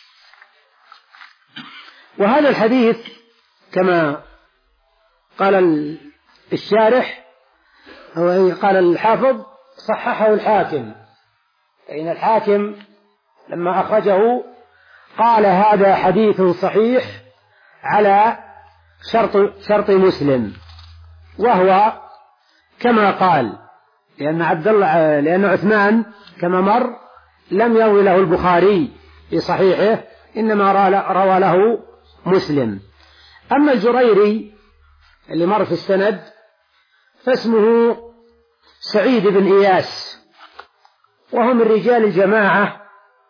وهذا الحديث كما قال الشارح قال الحافظ صححه الحاكم، فإن الحاكم لما أخرجه قال: هذا حديث صحيح على شرط شرط مسلم، وهو كما قال، لأن عبد الله لأن عثمان كما مر لم يروي له البخاري في صحيحه، إنما روى له مسلم. أما الجريري اللي مر في السند فاسمه سعيد بن إياس، وهو من رجال الجماعة،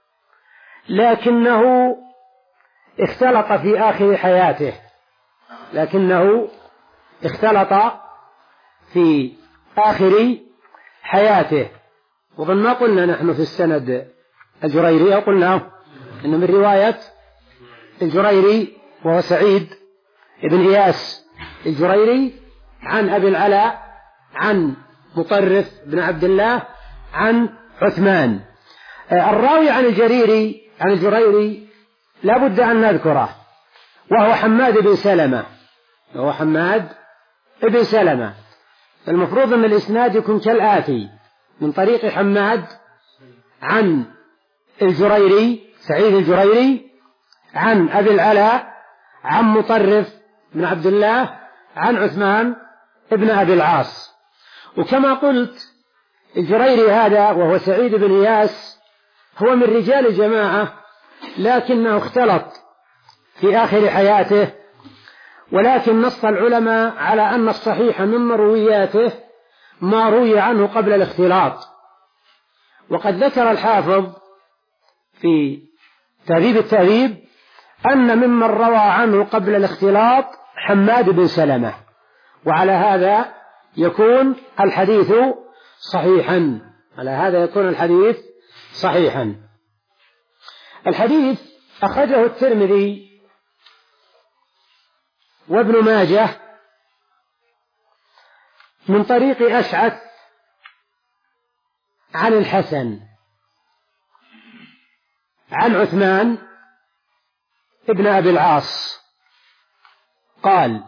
لكنه اختلط في آخر حياته لكنه اختلط في آخر حياته وظن ما قلنا نحن في السند الجريري، أو قلنا إنه من رواية الجريري وهو سعيد بن إياس الجريري عن أبي العلاء عن مطرف بن عبد الله عن عثمان. الراوي عن الجريري عن الجريري لا بد أن نذكره، وهو حماد بن سلمة وهو حماد بن سلمة. المفروض أن الإسناد يكون كالآتي: من طريق حماد عن الجريري سعيد الجريري عن أبي العلاء عن مطرف بن عبد الله عن عثمان ابن أبي العاص. وكما قلت الجريري هذا وهو سعيد بن إياس هو من رجال الجماعة، لكنه اختلط في آخر حياته، ولكن نص العلماء على أن الصحيح من مروياته ما روي عنه قبل الاختلاط. وقد ذكر الحافظ في تهذيب التهذيب أن ممن روى عنه قبل الاختلاط حماد بن سلمة، وعلى هذا يكون الحديث صحيحا على هذا يكون الحديث صحيحا. الحديث أخرجه الترمذي وابن ماجه من طريق أشعث عن الحسن عن عثمان ابن أبي العاص قال: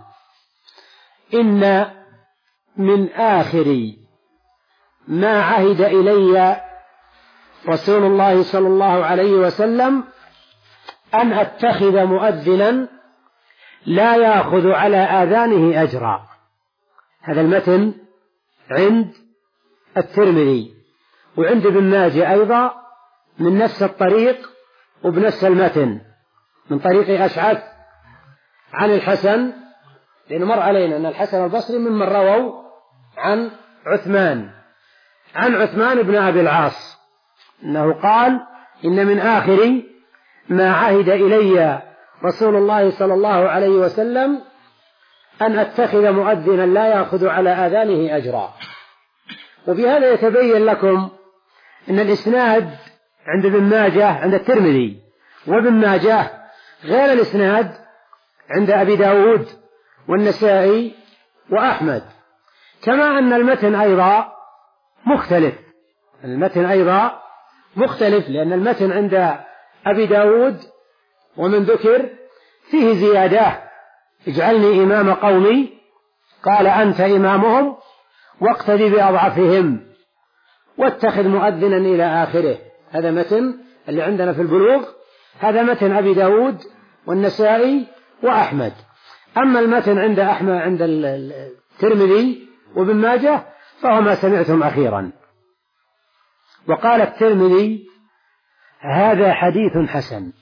إن من آخر ما عهد إلي رسول الله صلى الله عليه وسلم أن أتخذ مؤذنا لا يأخذ على آذانه أجرا. هذا المتن عند الترمذي وعند ابن ماجه أيضا من نفس الطريق وبنفس المتن من طريق أشعث عن الحسن، لأنه مر علينا أن الحسن البصري ممن رووا عن عثمان عن عثمان بن أبي العاص أنه قال: إن من آخر ما عهد إلي رسول الله صلى الله عليه وسلم أن أتخذ مؤذنا لا يأخذ على آذانه أجرا. وبهذا يتبين لكم أن الإسناد عند ابن ماجه عند الترمذي وابن ماجه غير الإسناد عند أبي داود والنسائي وأحمد، كما أن المتن أيضا مختلف المتن أيضا مختلف لأن المتن عند أبي داود ومن ذكر فيه زيادة: اجعلني إمام قومي قال أنت إمامهم واقتدي بأضعفهم واتخذ مؤذنا إلى آخره. هذا متن اللي عندنا في البلوغ، هذا متن أبي داود والنسائي وأحمد. أما المتن عند أحمد عند الترمذي وابن ماجه فهو ما سمعتم أخيرا. وقال الترمذي: هذا حديث حسن.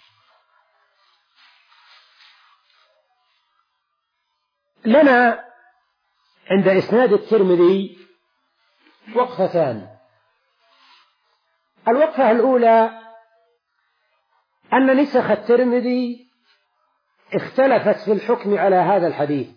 لنا عند إسناد الترمذي وقفتان. الوقفة الأولى أن نسخ الترمذي اختلفت في الحكم على هذا الحديث،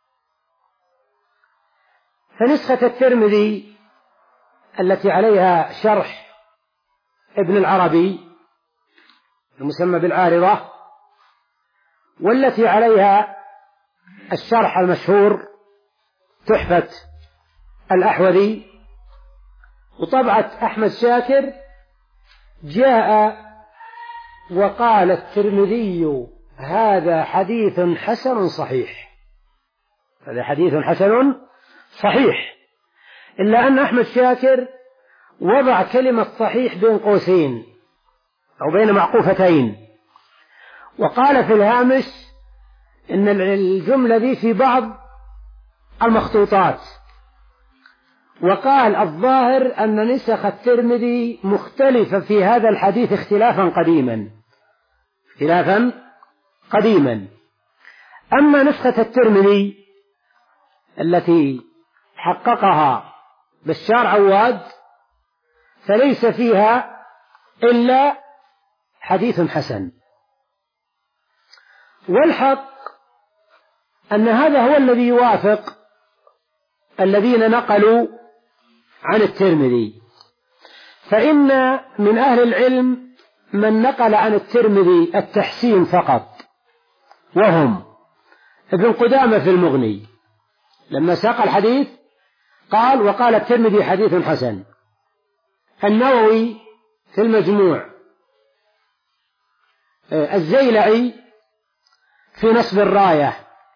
فنسخة الترمذي التي عليها شرح ابن العربي المسمى بالعارضة، والتي عليها الشرح المشهور تحفة الأحوذي، وطبعة أحمد شاكر، جاء وقال الترمذي: هذا حديث حسن صحيح. هذا حديث حسن صحيح، إلا أن أحمد شاكر وضع كلمة صحيح بين قوسين أو بين معقوفتين، وقال في الهامش إن الجملة دي في بعض المخطوطات، وقال: الظاهر أن نسخ الترمذي مختلفة في هذا الحديث اختلافا قديما اختلافا قديما. أما نسخة الترمذي التي حققها بشار عواد فليس فيها إلا حديث حسن. والحق أن هذا هو الذي يوافق الذين نقلوا عن الترمذي، فإن من أهل العلم من نقل عن الترمذي التحسين فقط، وهم ابن قدامة في المغني لما ساق الحديث قال: وقال الترمذي حديث حسن. النووي في المجموع، الزيلعي في نصب الراية،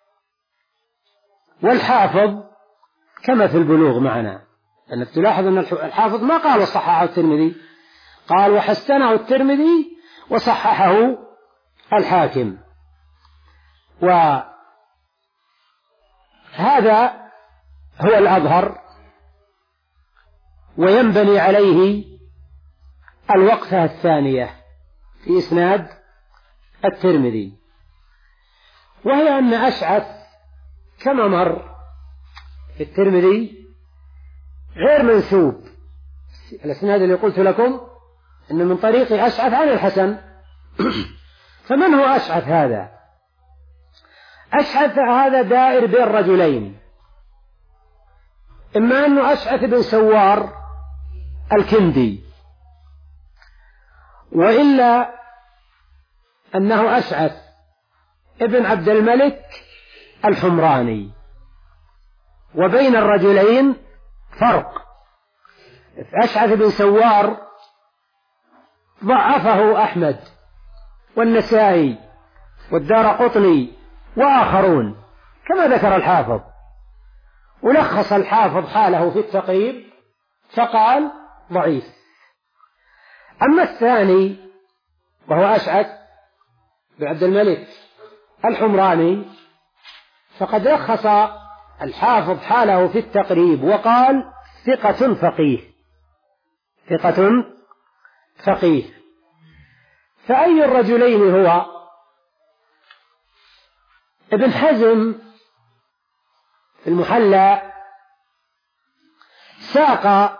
والحافظ كما في البلوغ معنا. أنك تلاحظ أن الحافظ ما قال وصححه الترمذي، قال وحسنه الترمذي وصححه الحاكم. وهذا هو الأظهر، وينبني عليه الوقفة الثانية في إسناد الترمذي، وهي أن أشعث كما مر في الترمذي غير منسوب. الإسناد اللي قلت لكم أن من طريق أشعث عن الحسن. فمن هو أشعث هذا؟ أشعث هذا دائر بين رجلين، إما أنه أشعث بن سوار الكندي، وإلا أنه أشعث ابن عبد الملك الحمراني. وبين الرجلين فرق. أشعث بن سوار ضعفه أحمد والنسائي والدارقطني وآخرون كما ذكر الحافظ، ولخص الحافظ حاله في التقريب فقال ضعيف. أما الثاني وهو أشعث بن عبد الملك الحمراني فقد لخص الحافظ حاله في التقريب وقال ثقة فقيه، ثقة فقيه. فأي الرجلين هو؟ ابن حزم المحلى ساق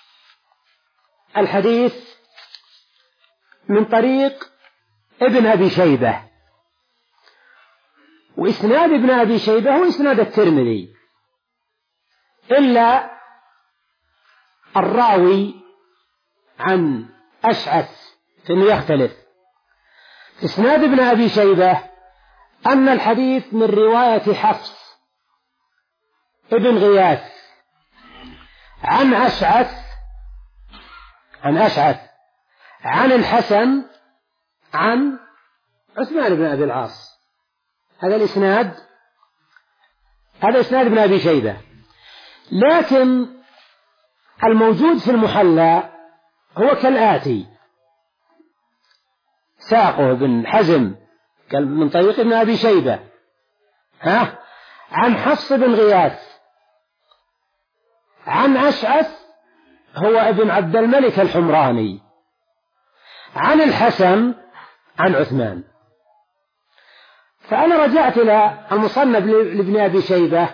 الحديث من طريق ابن أبي شيبة، وإسناد ابن أبي شيبة هو إسناد الترمذي، إلا الراوي عن أشعث فإنه يختلف. إسناد ابن أبي شيبة أن الحديث من رواية حفص ابن غياث عن أشعث عن أشعث عن الحسن عن عثمان بن أبي العاص. هذا الإسناد هذا إسناد ابن أبي شيبة. لكن الموجود في المحلى هو كالآتي: ساقه ابن حزم من طريق ابن أبي شيبة ها عن حفص بن غياث عن أشعث هو ابن عبد الملك الحمراني عن الحسن عن عثمان. فأنا رجعت إلى المصنف لابن أبي شيبة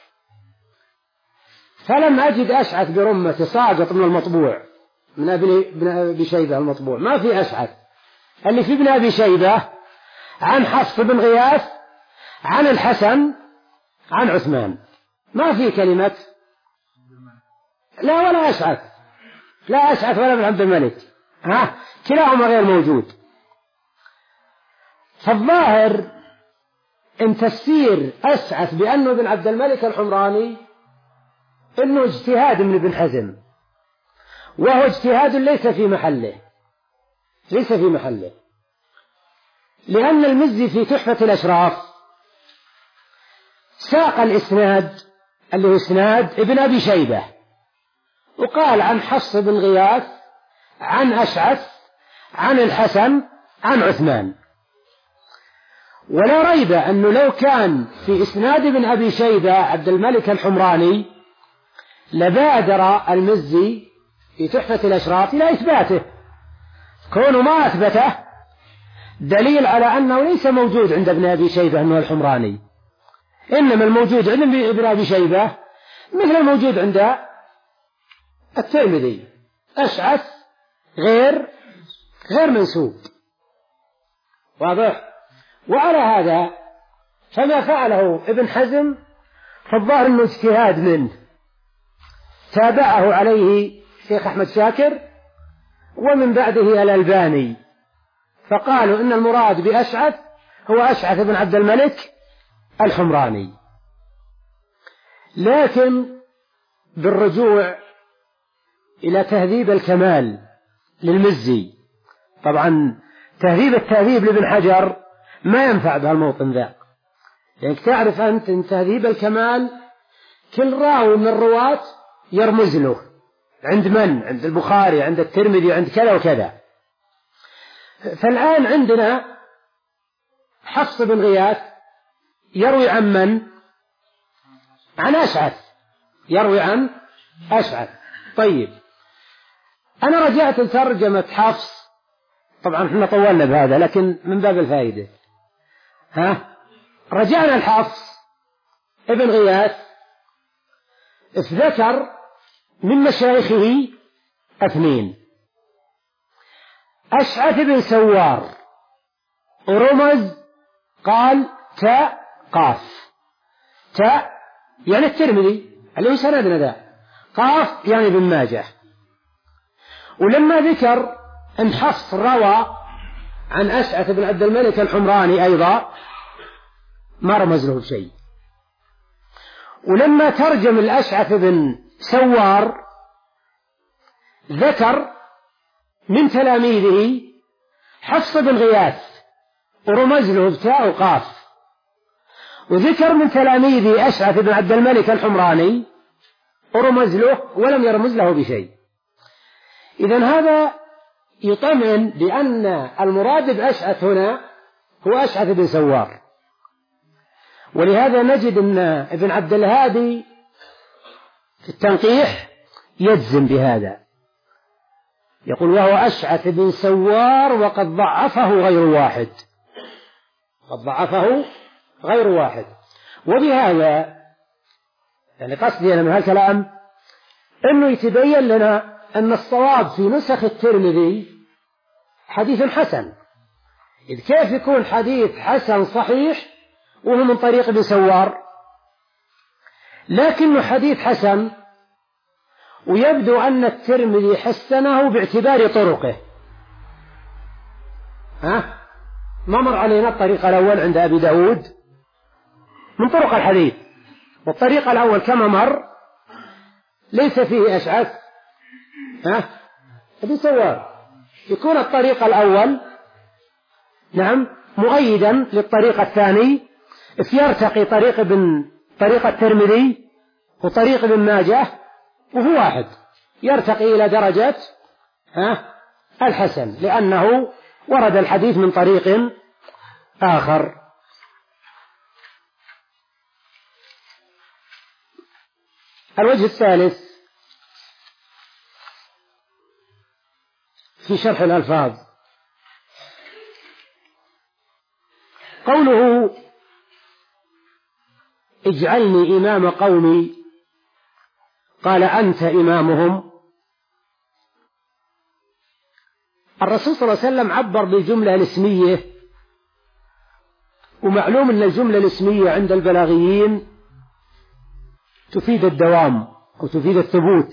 فلم أجد أشعث برمة ساقط من المطبوع من ابن أبي شيبة المطبوع، ما في أشعث. اللي في ابن أبي شيبة عن حفص بن غياث عن الحسن عن عثمان، ما في كلمة لا ولا أشعث، لا أشعث ولا ابن عبد الملك، ها كلاهما غير موجود. فالظاهر إن تفسير أشعث بأنه ابن عبد الملك الحمراني إنه اجتهاد من ابن حزم، وهو اجتهاد ليس في محله ليس في محله لأن المزي في تحفة الأشراف ساق الإسناد اللي هو إسناد ابن أبي شيبة وقال عن حفص بن غياث عن أشعث عن الحسن عن عثمان. ولا ريب أنه لو كان في إسناد ابن أبي شيبة عبد الملك الحمراني لبادر المزي في تحفة الأشراف إلى إثباته، كونه ما أثبته دليل على أنه ليس موجود عند ابن أبي شيبة أنه الحمراني، إنما الموجود عند ابن أبي شيبة مثل الموجود عند الترمذي، أشعث غير غير منسوب. واضح؟ وعلى هذا فما فعله ابن حزم فالظاهر أنه اجتهاد منه، تابعه عليه شيخ أحمد شاكر ومن بعده الألباني، فقالوا إن المراد بأشعث هو أشعث بن عبد الملك الحمراني. لكن بالرجوع إلى تهذيب الكمال للمزي، طبعا تهذيب التهذيب لابن حجر ما ينفع بهالموطن ذا، يعني تعرف أنت إن تهذيب الكمال كل راوي من الرواة يرمز له عند من؟ عند البخاري، عند الترمذي، عند كذا وكذا. فالآن عندنا حفص بن غياث يروي عن من؟ عن أشعث، يروي عن أشعث. طيب أنا رجعت ترجمة حفص، طبعا احنا طولنا بهذا لكن من باب الفائدة. ها رجعنا الحفص ابن غياث ذكر من مشايخه اثنين، أشعث بن سوار، ورمز قال تاء قاف. تاء يعني الترمذي اللي هو سندنا ذا، قاف يعني ابن ماجه. ولما ذكر أن حفص روى عن أشعث بن عبد الملك الحمراني أيضا ما رمز له شيء. ولما ترجم الأشعث بن سوار ذكر من تلاميذه حفص بن غياث ورمز له بتاء وقاف، وذكر من تلاميذه أشعث بن عبد الملك الحمراني ورمز له ولم يرمز له بشيء. إذن هذا يطمئن بأن المراد بأشعث هنا هو أشعث بن سوار. ولهذا نجد أن ابن عبد الهادي في التنقيح يجزم بهذا، يقول وهو أشعث بن سوار وقد ضعفه غير واحد، قد ضعفه غير واحد. وبهذا يعني قصدي أنا من هالكلام أنه يتبين لنا أن الصواب في نسخ الترمذي حديث حسن. إذ كيف يكون حديث حسن صحيح وهو من طريق ابن سوار، لكنه حديث حسن ويبدو أن الترمذي حسنه باعتبار طرقه. ها ما مر علينا الطريق الأول عند أبي داود من طرق الحديث، والطريق الأول كما مر ليس فيه أشعث ها ابن سوار. يكون الطريق الأول نعم مؤيدا للطريق الثاني، فيرتقي طريق ابن طريق الترمذي وطريق ابن ماجه وهو واحد، يرتقي إلى درجة ها الحسن لأنه ورد الحديث من طريق آخر. الوجه الثالث في شرح الألفاظ قوله اجعلني إمام قومي، قال أنت إمامهم. الرسول صلى الله عليه وسلم عبر بالجملة الاسمية، ومعلوم أن الجملة الاسمية عند البلاغيين تفيد الدوام أو تفيد الثبوت،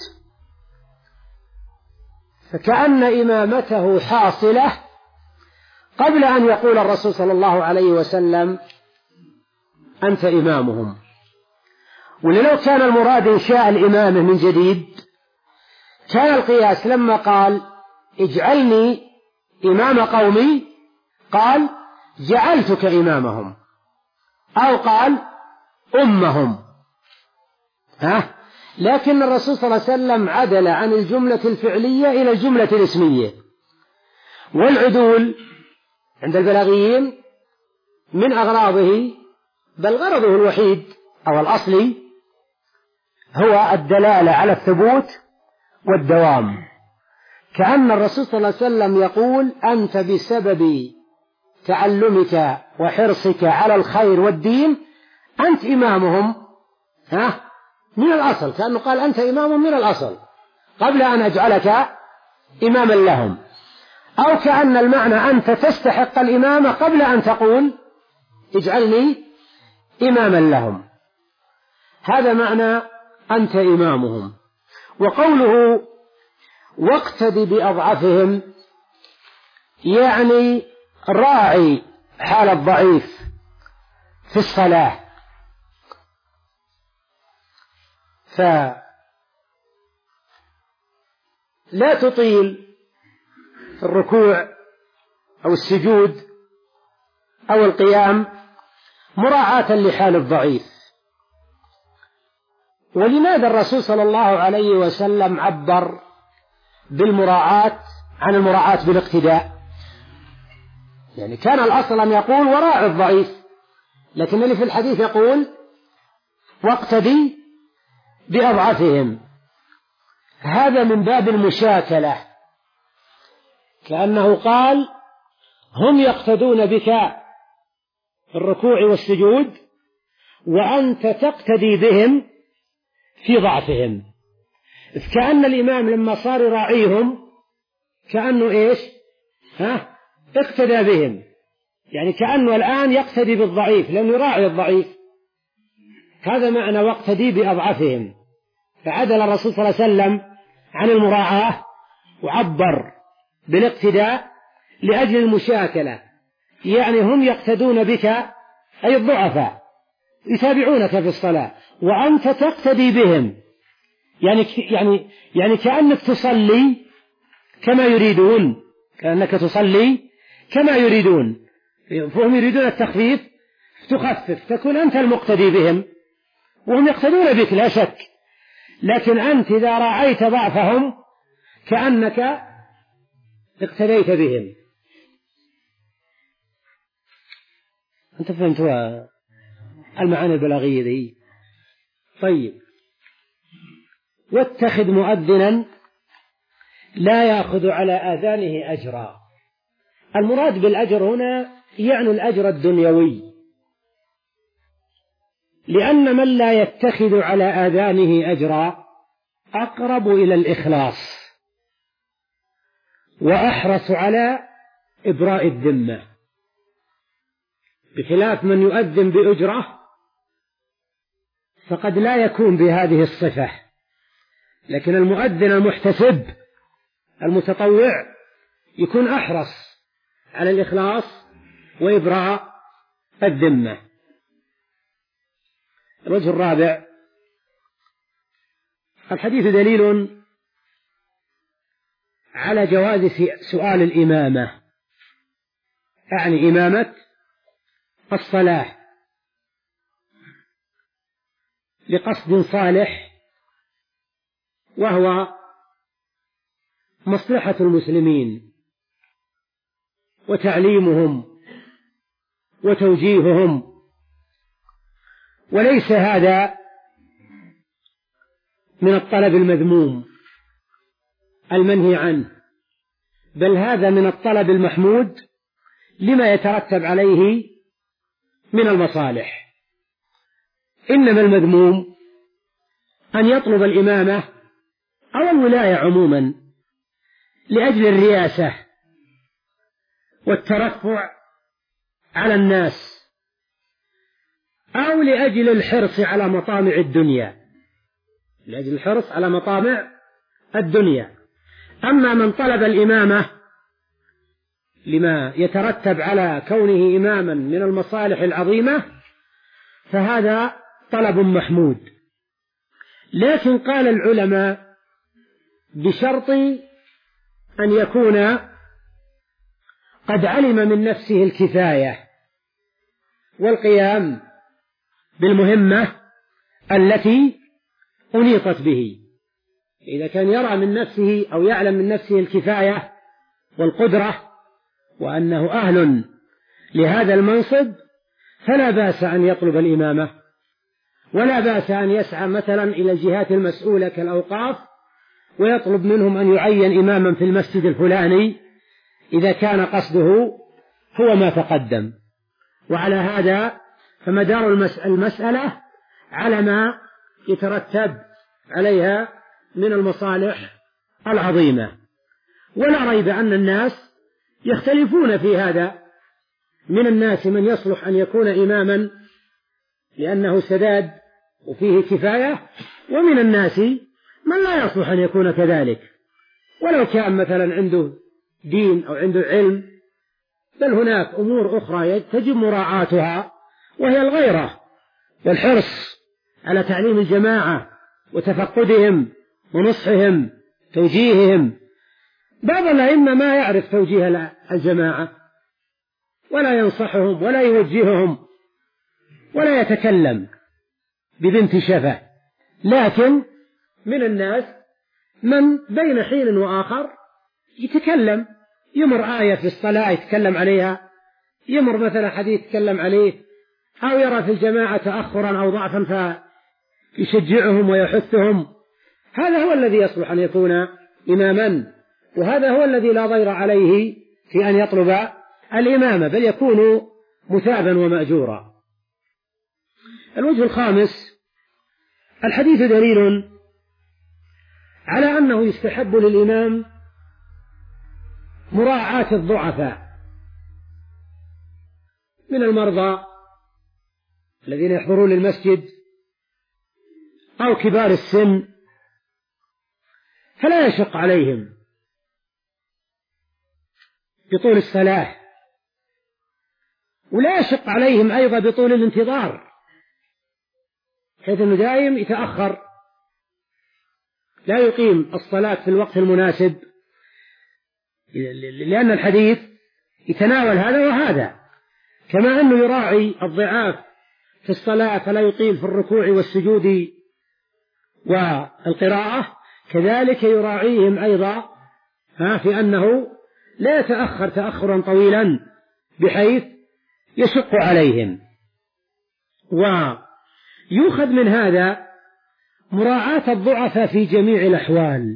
فكأن إمامته حاصلة قبل أن يقول الرسول صلى الله عليه وسلم أنت إمامهم. ولو كان المراد إنشاء الإمامة من جديد كان القياس لما قال اجعلني إمام قومي قال جعلتك إمامهم، أو قال أمهم. ها لكن الرسول صلى الله عليه وسلم عدل عن الجملة الفعلية إلى الجملة الاسمية، والعدول عند البلاغيين من أغراضه بل غرضه الوحيد أو الأصلي هو الدلالة على الثبوت والدوام، كأن الرسول صلى الله عليه وسلم يقول أنت بسبب تعلمك وحرصك على الخير والدين أنت إمامهم ها من الأصل، كأنه قال أنت إمامهم من الأصل قبل أن أجعلك إماما لهم، أو كأن المعنى أنت تستحق الإمامة قبل أن تقول اجعلني إماما لهم. هذا معنى أنت إمامهم. وقوله واقتد بأضعفهم يعني راعي حال الضعيف في الصلاة، فلا تطيل في الركوع أو السجود أو القيام مراعاة لحال الضعيف. ولماذا الرسول صلى الله عليه وسلم عبر بالمراعاة عن المراعاة بالاقتداء؟ يعني كان الأصل أن يقول وراعي الضعيف، لكن اللي في الحديث يقول واقتدي بأضعفهم. هذا من باب المشاكلة كأنه قال هم يقتدون بك في الركوع والسجود وأنت تقتدي بهم في ضعفهم. كأن الإمام لما صار يراعيهم كأنه إيش ها اقتدى بهم، يعني كأنه الآن يقتدي بالضعيف لأنه يراعي الضعيف. هذا معنى واقتدي بأضعفهم. فعدل الرسول صلى الله عليه وسلم عن المراعاة وعبر بالاقتداء لأجل المشاكلة، يعني هم يقتدون بك أي الضعفاء يتابعونك في الصلاة وأنت تقتدي بهم، يعني يعني يعني كأنك تصلي كما يريدون، كأنك تصلي كما يريدون، فهم يريدون التخفيف تخفف، تكون أنت المقتدي بهم وهم يقتدون بك لا شك، لكن أنت إذا راعيت ضعفهم كأنك اقتديت بهم. أنت فهمتوا المعاني البلاغية دي؟ طيب. واتخذ مؤذنا لا يأخذ على آذانه أجرا. المراد بالأجر هنا يعني الأجر الدنيوي، لأن من لا يتخذ على آذانه أجرا أقرب إلى الإخلاص وأحرص على إبراء الذمة، بخلاف من يؤذن بأجرة فقد لا يكون بهذه الصفة. لكن المؤذن المحتسب المتطوع يكون أحرص على الإخلاص وإبراء الذمة. الوجه الرابع: الحديث دليل على جواز سؤال الإمامة، يعني إمامة الصلاة لقصد صالح وهو مصلحة المسلمين وتعليمهم وتوجيههم، وليس هذا من الطلب المذموم المنهي عنه، بل هذا من الطلب المحمود لما يترتب عليه من المصالح. إنما المذموم أن يطلب الإمامة أو الولاية عموما لأجل الرياسة والترفع على الناس أو لأجل الحرص على مطامع الدنيا، لأجل الحرص على مطامع الدنيا. أما من طلب الإمامة لما يترتب على كونه إماما من المصالح العظيمة فهذا طلب محمود. لكن قال العلماء بشرط أن يكون قد علم من نفسه الكفاية والقيام بالمهمة التي أنيطت به. إذا كان يرى من نفسه أو يعلم من نفسه الكفاية والقدرة وأنه أهل لهذا المنصب فلا بأس أن يطلب الإمامة، ولا بأس أن يسعى مثلا إلى الجهات المسؤولة كالأوقاف ويطلب منهم أن يعين إماما في المسجد الفلاني إذا كان قصده هو ما تقدم. وعلى هذا فمدار المسألة على ما يترتب عليها من المصالح العظيمة. ولا ريب أن الناس يختلفون في هذا، من الناس من يصلح أن يكون إماما لأنه سداد وفيه كفاية، ومن الناس من لا يصلح أن يكون كذلك ولو كان مثلا عنده دين أو عنده علم، بل هناك أمور أخرى تجب مراعاتها وهي الغيرة والحرص على تعليم الجماعة وتفقدهم ونصحهم توجيههم. بعض الأئمة ما يعرف توجيه الجماعة ولا ينصحهم ولا يوجههم ولا يتكلم ببنت شفة، لكن من الناس من بين حين وآخر يتكلم، يمر آية في الصلاة يتكلم عليها، يمر مثلا حديث يتكلم عليه، أو يرى في الجماعة تأخرا أو ضعفا فيشجعهم ويحثهم. هذا هو الذي يصلح أن يكون إماما وهذا هو الذي لا ضير عليه في أن يطلب الإمامة، بل يكون مثابا ومأجورا. الوجه الخامس: الحديث دليل على أنه يستحب للإمام مراعاة الضعفاء من المرضى الذين يحضرون للمسجد أو كبار السن، فلا يشق عليهم بطول الصلاة، ولا يشق عليهم أيضا بطول الانتظار، حيث أنه دائم يتأخر، لا يقيم الصلاة في الوقت المناسب، لأن الحديث يتناول هذا وهذا، كما أنه يراعي الضعاف في الصلاة فلا يطيل في الركوع والسجود والقراءة، كذلك يراعيهم أيضا في أنه لا يتأخر تأخرا طويلا بحيث يشق عليهم. ويؤخذ من هذا مراعاة الضعفاء في جميع الأحوال،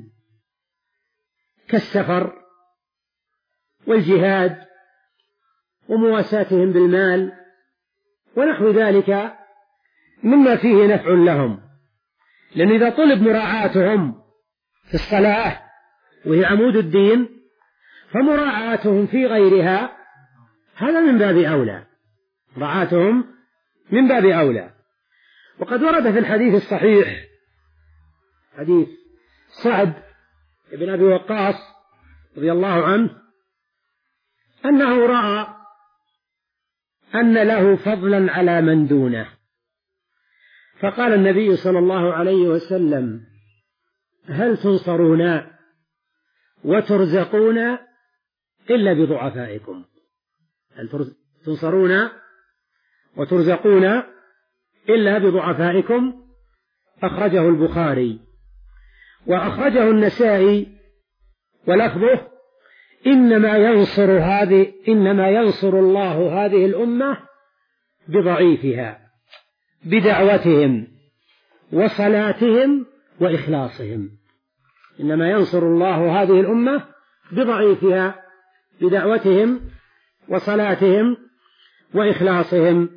كالسفر والجهاد ومواساتهم بالمال ونحو ذلك مما فيه نفع لهم، لأن إذا طلب مراعاتهم في الصلاة وهي عمود الدين فمراعاتهم في غيرها هذا من باب أولى، مراعاتهم من باب أولى. وقد ورد في الحديث الصحيح حديث سعد بن أبي وقاص رضي الله عنه أنه رأى أن له فضلا على من دونه، فقال النبي صلى الله عليه وسلم: هل تنصرون وترزقون إلا بضعفائكم؟ هل تنصرون وترزقون إلا بضعفائكم؟ أخرجه البخاري. وأخرجه النسائي ولفظه: إنما ينصر هذه إنما ينصر الله هذه الأمة بضعيفها، بدعوتهم وصلاتهم وإخلاصهم. إنما ينصر الله هذه الأمة بضعيفها، بدعوتهم وصلاتهم وإخلاصهم.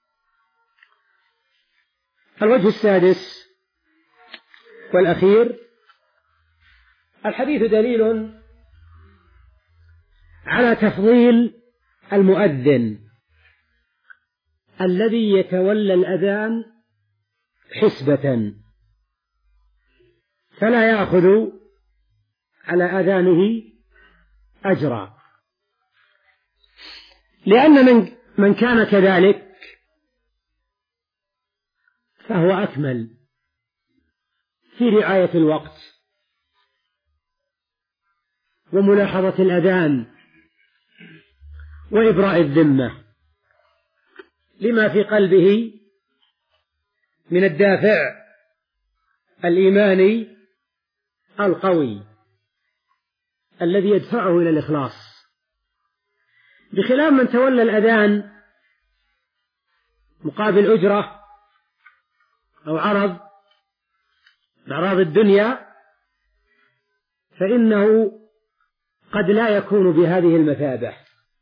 الوجه السادس والأخير: الحديث دليل على تفضيل المؤذن الذي يتولى الأذان حسبة، فلا يأخذ على أذانه أجرا، لأن من من كان كذلك فهو أكمل في رعاية الوقت وملاحظة الأذان وإبراء الذمة لما في قلبه من الدافع الإيماني القوي الذي يدفعه إلى الإخلاص، بخلاف من تولى الأذان مقابل أجرة أو عرض من أعراض الدنيا، فإنه قد لا يكون بهذه المثابة.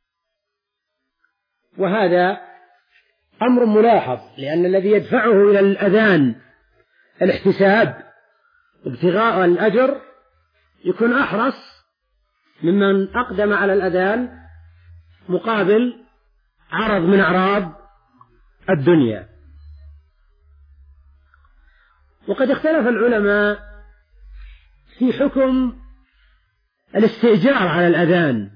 وهذا أمر ملاحظ، لأن الذي يدفعه إلى الأذان الاحتساب ابتغاء الأجر يكون أحرص ممن أقدم على الأذان مقابل عرض من أعراض الدنيا. وقد اختلف العلماء في حكم الاستئجار على الأذان،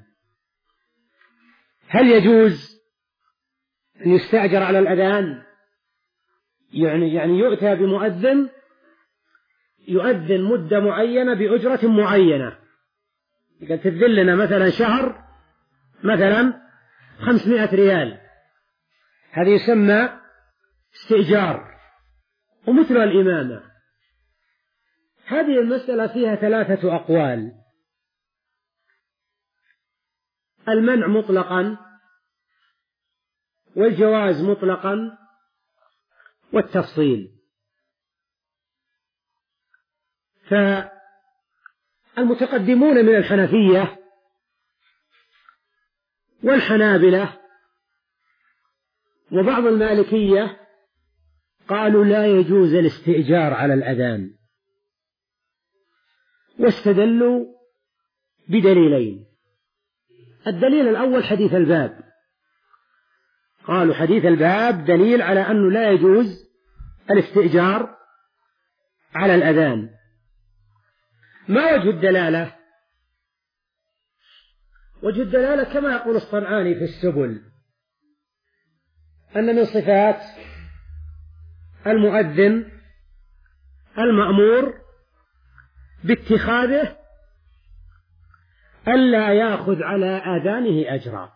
هل يجوز أن يستأجر على الأذان؟ يعني يعني يؤتى بمؤذن يؤذن مدة معينة بأجرة معينة، قد تذل لنا مثلا شهر مثلا خمسمائة ريال، هذا يسمى استئجار. ومثل الإمامة، هذه المسألة فيها ثلاثة أقوال: المنع مطلقا، والجواز مطلقا، والتفصيل. فأهل المتقدمون من الحنفية والحنابلة وبعض المالكية قالوا لا يجوز الاستئجار على الأذان، واستدلوا بدليلين. الدليل الأول حديث الباب، قالوا حديث الباب دليل على أنه لا يجوز الاستئجار على الأذان. ما وجه الدلالة؟ وجه الدلالة كما يقول الصنعاني في السبل أن من صفات المؤذن المأمور باتخاذه ألا يأخذ على آذانه أجرا،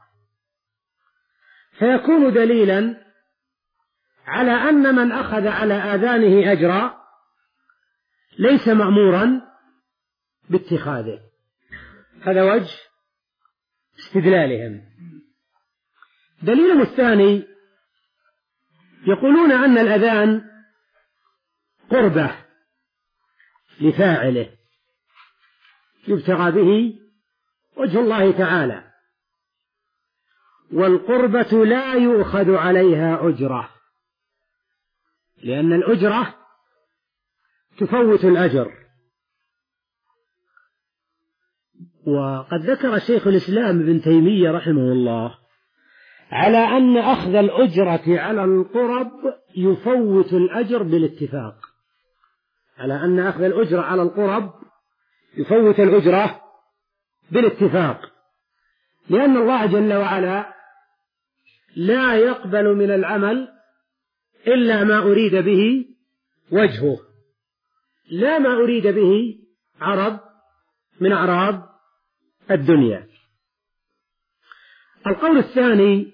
فيكون دليلا على أن من أخذ على آذانه أجرا ليس مأمورا باتخاذه. هذا وجه استدلالهم. دليلهم الثاني يقولون أن الأذان قربة لفاعله يبتغى به وجه الله تعالى، والقربة لا يؤخذ عليها أجرة، لأن الأجرة تفوت الأجر. وقد ذكر شيخ الإسلام ابن تيمية رحمه الله على أن أخذ الأجرة على القرب يفوت الأجر بالاتفاق، على أن أخذ الأجرة على القرب يفوت الأجرة بالاتفاق، لأن الله جل وعلا لا يقبل من العمل إلا ما أريد به وجهه، لا ما أريد به عرض من أعراض الدنيا. القول الثاني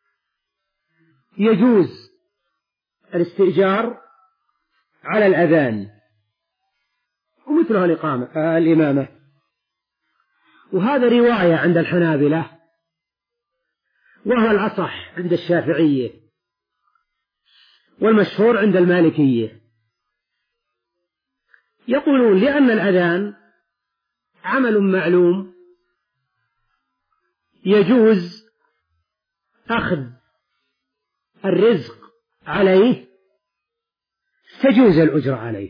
يجوز الاستئجار على الأذان ومثلها الإقامة الإمامة، وهذا رواية عند الحنابلة وهو الأصح عند الشافعية والمشهور عند المالكية. يقولون لأن الأذان عمل معلوم يجوز أخذ الرزق عليه، تجوز الأجرة عليه،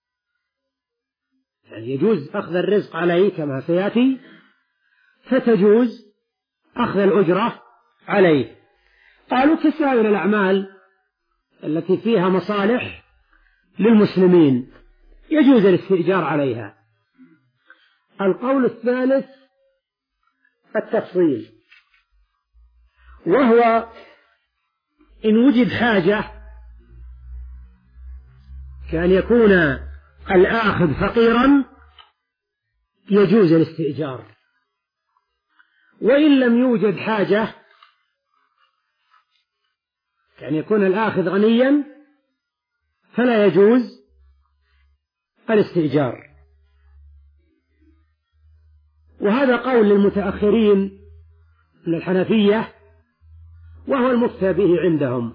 يعني يجوز أخذ الرزق عليه كما سيأتي، فتجوز أخذ الأجرة عليه. قالوا كسائر الأعمال التي فيها مصالح للمسلمين يجوز الاستئجار عليها. القول الثالث التفصيل، وهو إن وجد حاجة كأن يكون الآخذ فقيرا يجوز الاستئجار، وإن لم يوجد حاجة كأن يكون الآخذ غنيا فلا يجوز الاستئجار. وهذا قول للمتأخرين من الحنفية وهو المفتى به عندهم.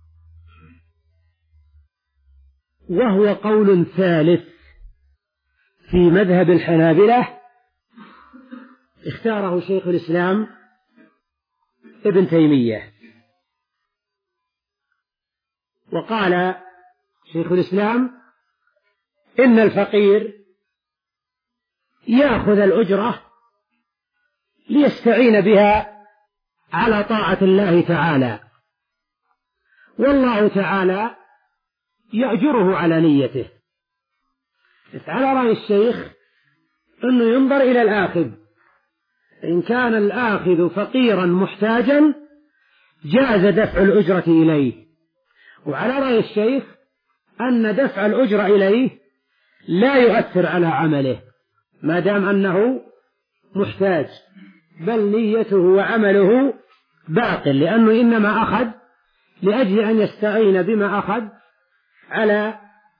وهو قول ثالث في مذهب الحنابلة اختاره شيخ الإسلام ابن تيمية. وقال شيخ الإسلام إن الفقير يأخذ الأجرة ليستعين بها على طاعة الله تعالى، والله تعالى يأجره على نيته. على رأي الشيخ أنه ينظر إلى الآخذ، إن كان الآخذ فقيرا محتاجا جاز دفع الأجرة إليه، وعلى رأي الشيخ أن دفع الأجرة إليه لا يؤثر على عمله ما دام أنه محتاج، بل نيته وعمله باطل، لأنه إنما أخذ لأجل أن يستعين بما أخذ على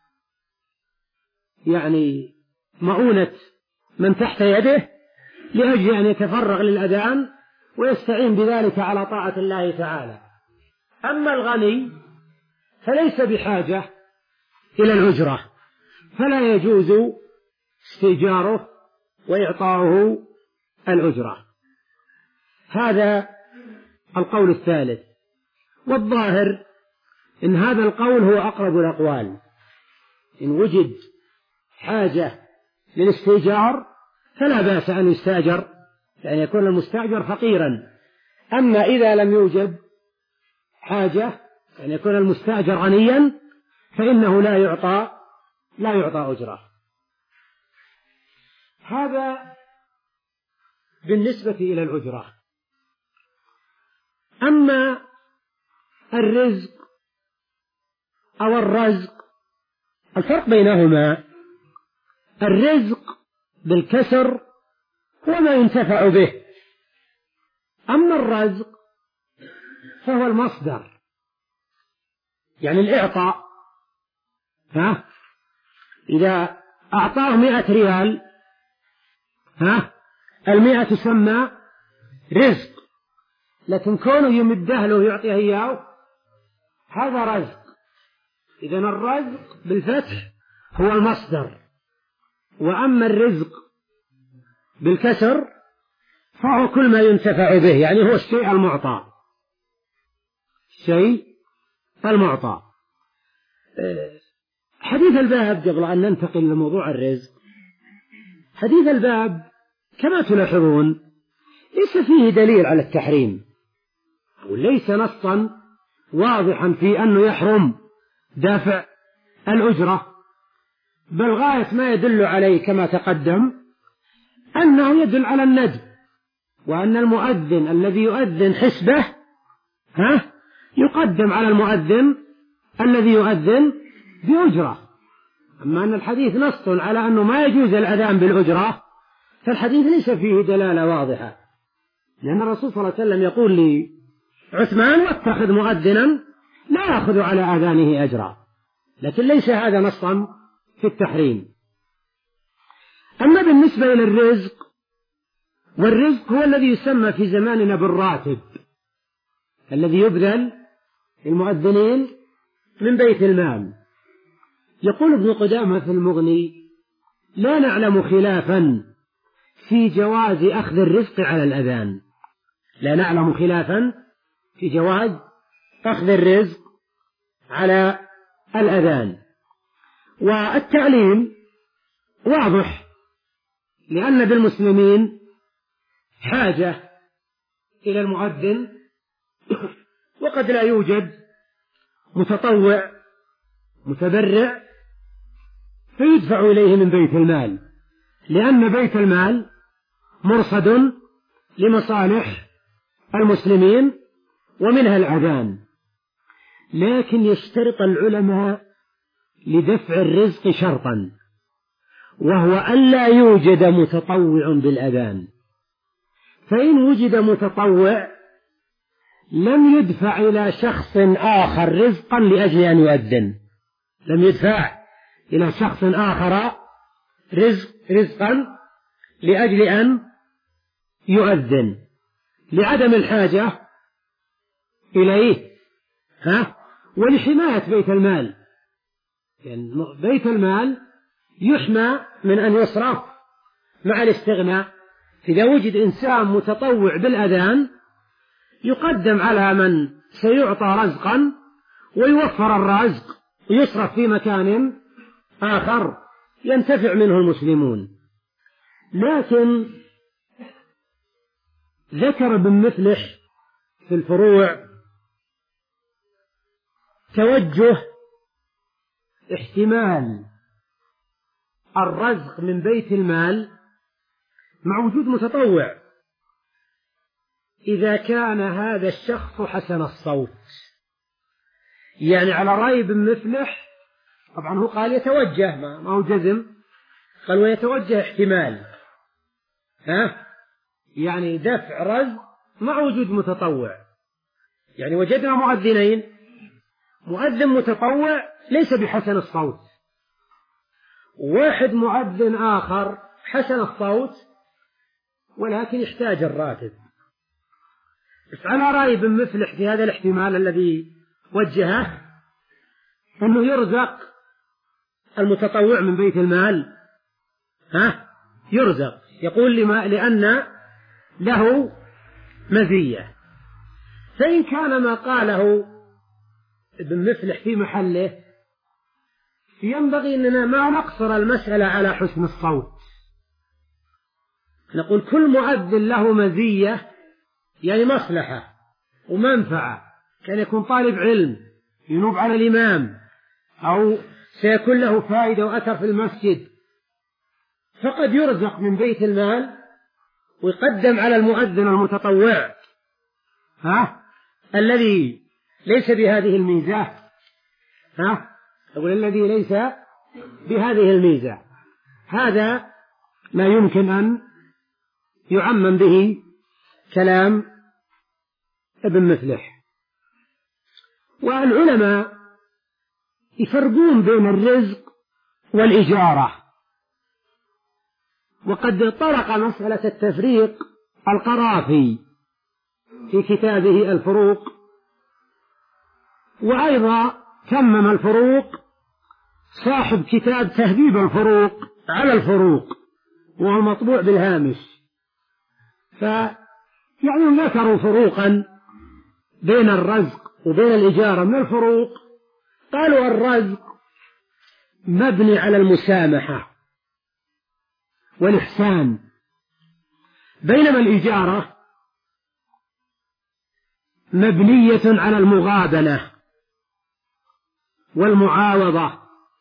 يعني مؤونة من تحت يده، لأجل أن يتفرغ للأذان ويستعين بذلك على طاعة الله تعالى. أما الغني فليس بحاجة إلى الأجرة، فلا يجوز استئجاره وإعطاؤه الأجرة. هذا القول الثالث. والظاهر إن هذا القول هو أقرب الأقوال. إن وجد حاجة للاستئجار فلا بأس أن يستأجر، لأن يكون المستأجر فقيرا. أما إذا لم يوجد حاجة أن يكون المستأجر غنيا فإنه لا يعطى لا يعطى أجرة. هذا بالنسبة إلى الأجرة. أما الرزق أو الرزق، الفرق بينهما: الرزق بالكسر هو ما ينتفع به، أما الرزق فهو المصدر، يعني الإعطاء. ها إذا أعطاه مئة ريال، ها المئة تسمى رزق، لكن كونه يمده له يعطيه إياه هذا رزق. إذن الرزق بالفتح هو المصدر، وأما الرزق بالكسر فهو كل ما ينتفع به، يعني هو الشيء المعطى الشيء المعطى. حديث الباب، قبل أن ننتقل لموضوع الرزق، حديث الباب كما تلاحظون ليس فيه دليل على التحريم، وليس نصا واضحا في أنه يحرم دافع الأجرة، بل غاية ما يدل عليه كما تقدم أنه يدل على الندب، وأن المؤذن الذي يؤذن حسبه ها يقدم على المؤذن الذي يؤذن بأجرة. أما أن الحديث نص على أنه ما يجوز الأذان بالأجرة فالحديث ليس فيه دلالة واضحة، لأن الرسول صلى الله عليه وسلم يقول لعثمان: واتخذ مؤذنا لا يأخذ على آذانه أجرا، لكن ليس هذا نصا في التحريم. أما بالنسبة إلى الرزق، والرزق هو الذي يسمى في زماننا بالراتب، الذي يبذل المؤذنين من بيت المال. يقول ابن قدامة في المغني: لا نعلم خلافا في جواز أخذ الرزق على الأذان. لا نعلم خلافا في جواز أخذ الرزق على الأذان. والتعليم واضح، لأن بالمسلمين حاجة إلى المؤذن، وقد لا يوجد متطوع متبرع فيدفع إليه من بيت المال، لأن بيت المال مرصد لمصالح المسلمين ومنها الأذان. لكن يشترط العلماء لدفع الرزق شرطا، وهو ألا يوجد متطوع بالأذان، فإن وجد متطوع لم يدفع إلى شخص آخر رزقا لأجل أن يؤذن، لم يدفع إلى شخص آخر رزق رزقا لأجل أن يؤذن، لعدم الحاجة إليه ها ولحماية بيت المال، يعني بيت المال يحمى من أن يصرف مع الاستغناء. إذا وجد إنسان متطوع بالأذان يقدم على من سيعطى رزقا ويوفر الرزق ويصرف في مكان آخر ينتفع منه المسلمون. لكن ذكر ابن مفلح في الفروع توجه احتمال الرزق من بيت المال مع وجود متطوع إذا كان هذا الشخص حسن الصوت. يعني على رأي ابن مفلح، طبعا هو قال يتوجه، ما هو جزم، قال ويتوجه احتمال ها يعني دفع رزق مع وجود متطوع. يعني وجدنا مؤذنين، مؤذن متطوع ليس بحسن الصوت، واحد مؤذن آخر حسن الصوت ولكن يحتاج الراتب. بس على رأي ابن مفلح في هذا الاحتمال الذي وجهه أنه يرزق المتطوع من بيت المال ها يرزق يقول لما لأن له مزية. فإن كان ما قاله ابن مفلح في محله ينبغي أننا ما نقصر المسألة على حسن الصوت، نقول كل مؤذن له مزية، يعني مصلحة ومنفعة، كان يكون طالب علم ينوب على الإمام، أو سيكون له فائدة وأثر في المسجد، فقد يرزق من بيت المال ويقدم على المؤذن المتطوع ها الذي ليس بهذه الميزة، ها أقول الذي ليس بهذه الميزة. هذا ما يمكن أن يعمم به كلام ابن مفلح. والعلماء يفرقون بين الرزق والإجارة، وقد طرق مسألة التفريق القرافي في كتابه الفروق، وأيضا تمم الفروق صاحب كتاب تهذيب الفروق على الفروق، وهو مطبوع بالهامش. فيعني ذكروا فروقا بين الرزق وبين الإجارة. من الفروق قالوا الرزق مبني على المسامحة والإحسان، بينما الإجارة مبنية على المغابنة والمعاوضة،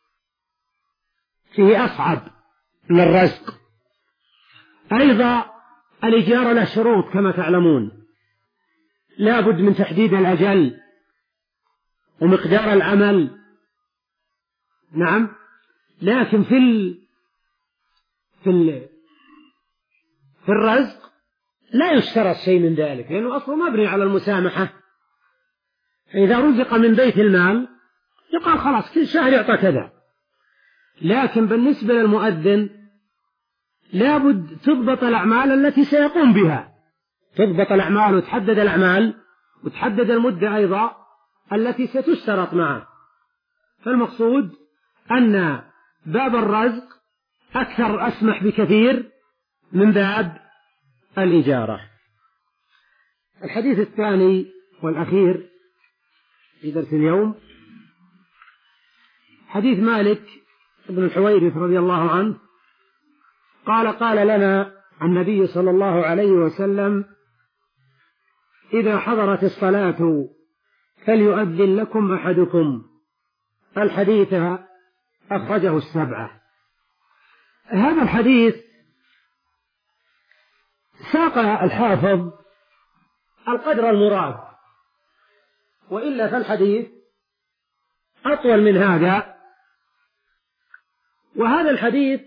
فيه أصعب من الرزق. أيضا الإجارة له شروط كما تعلمون، لا بد من تحديد الأجل ومقدار العمل. نعم، لكن في ال... في ال... في الرزق لا يشترط شيء من ذلك، لأنه أصله مبني على المسامحة. إذا رزق من بيت المال يقال خلاص كل شهر يعطى كذا، لكن بالنسبة للمؤذن لابد تضبط الأعمال التي سيقوم بها، تضبط الأعمال وتحدد الأعمال وتحدد المدة أيضا التي ستشترط معه. فالمقصود أن باب الرزق أكثر أسمح بكثير من باب الإجارة. الحديث الثاني والأخير في درس اليوم حديث مالك بن الحويرث رضي الله عنه قال: قال لنا النبي صلى الله عليه وسلم: إذا حضرت الصلاة فليؤذن لكم أحدكم. الحديث أخرجه السبعة. هذا الحديث ساق الحافظ القدر المراد، وإلا فالحديث أطول من هذا. وهذا الحديث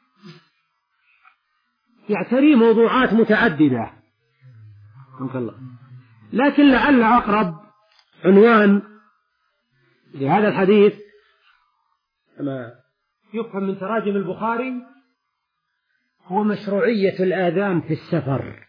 يعتري موضوعات متعددة، لكن لعل أقرب عنوان لهذا الحديث كما يفهم من تراجم البخاري هو مشروعية الآذان في السفر.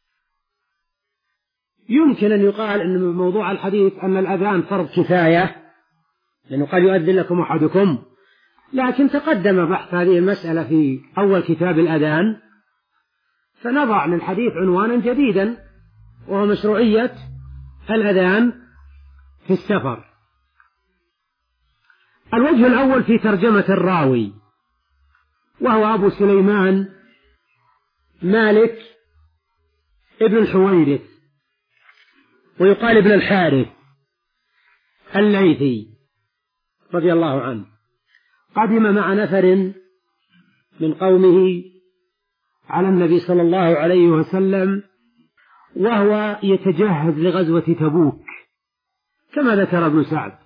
يمكن أن يقال أن موضوع الحديث أن الأذان فرض كفاية، لأنه قال يؤذن لكم أحدكم، لكن تقدم بحث هذه المسألة في أول كتاب الأذان، فنضع للحديث عنوانا جديدا وهو مشروعية الأذان في السفر. الوجه الأول في ترجمة الراوي، وهو أبو سليمان مالك ابن الحويرث، ويقال ابن الحارث الليثي رضي الله عنه. قدم مع نفر من قومه على النبي صلى الله عليه وسلم وهو يتجهز لغزوة تبوك كما ذكر ابن سعد،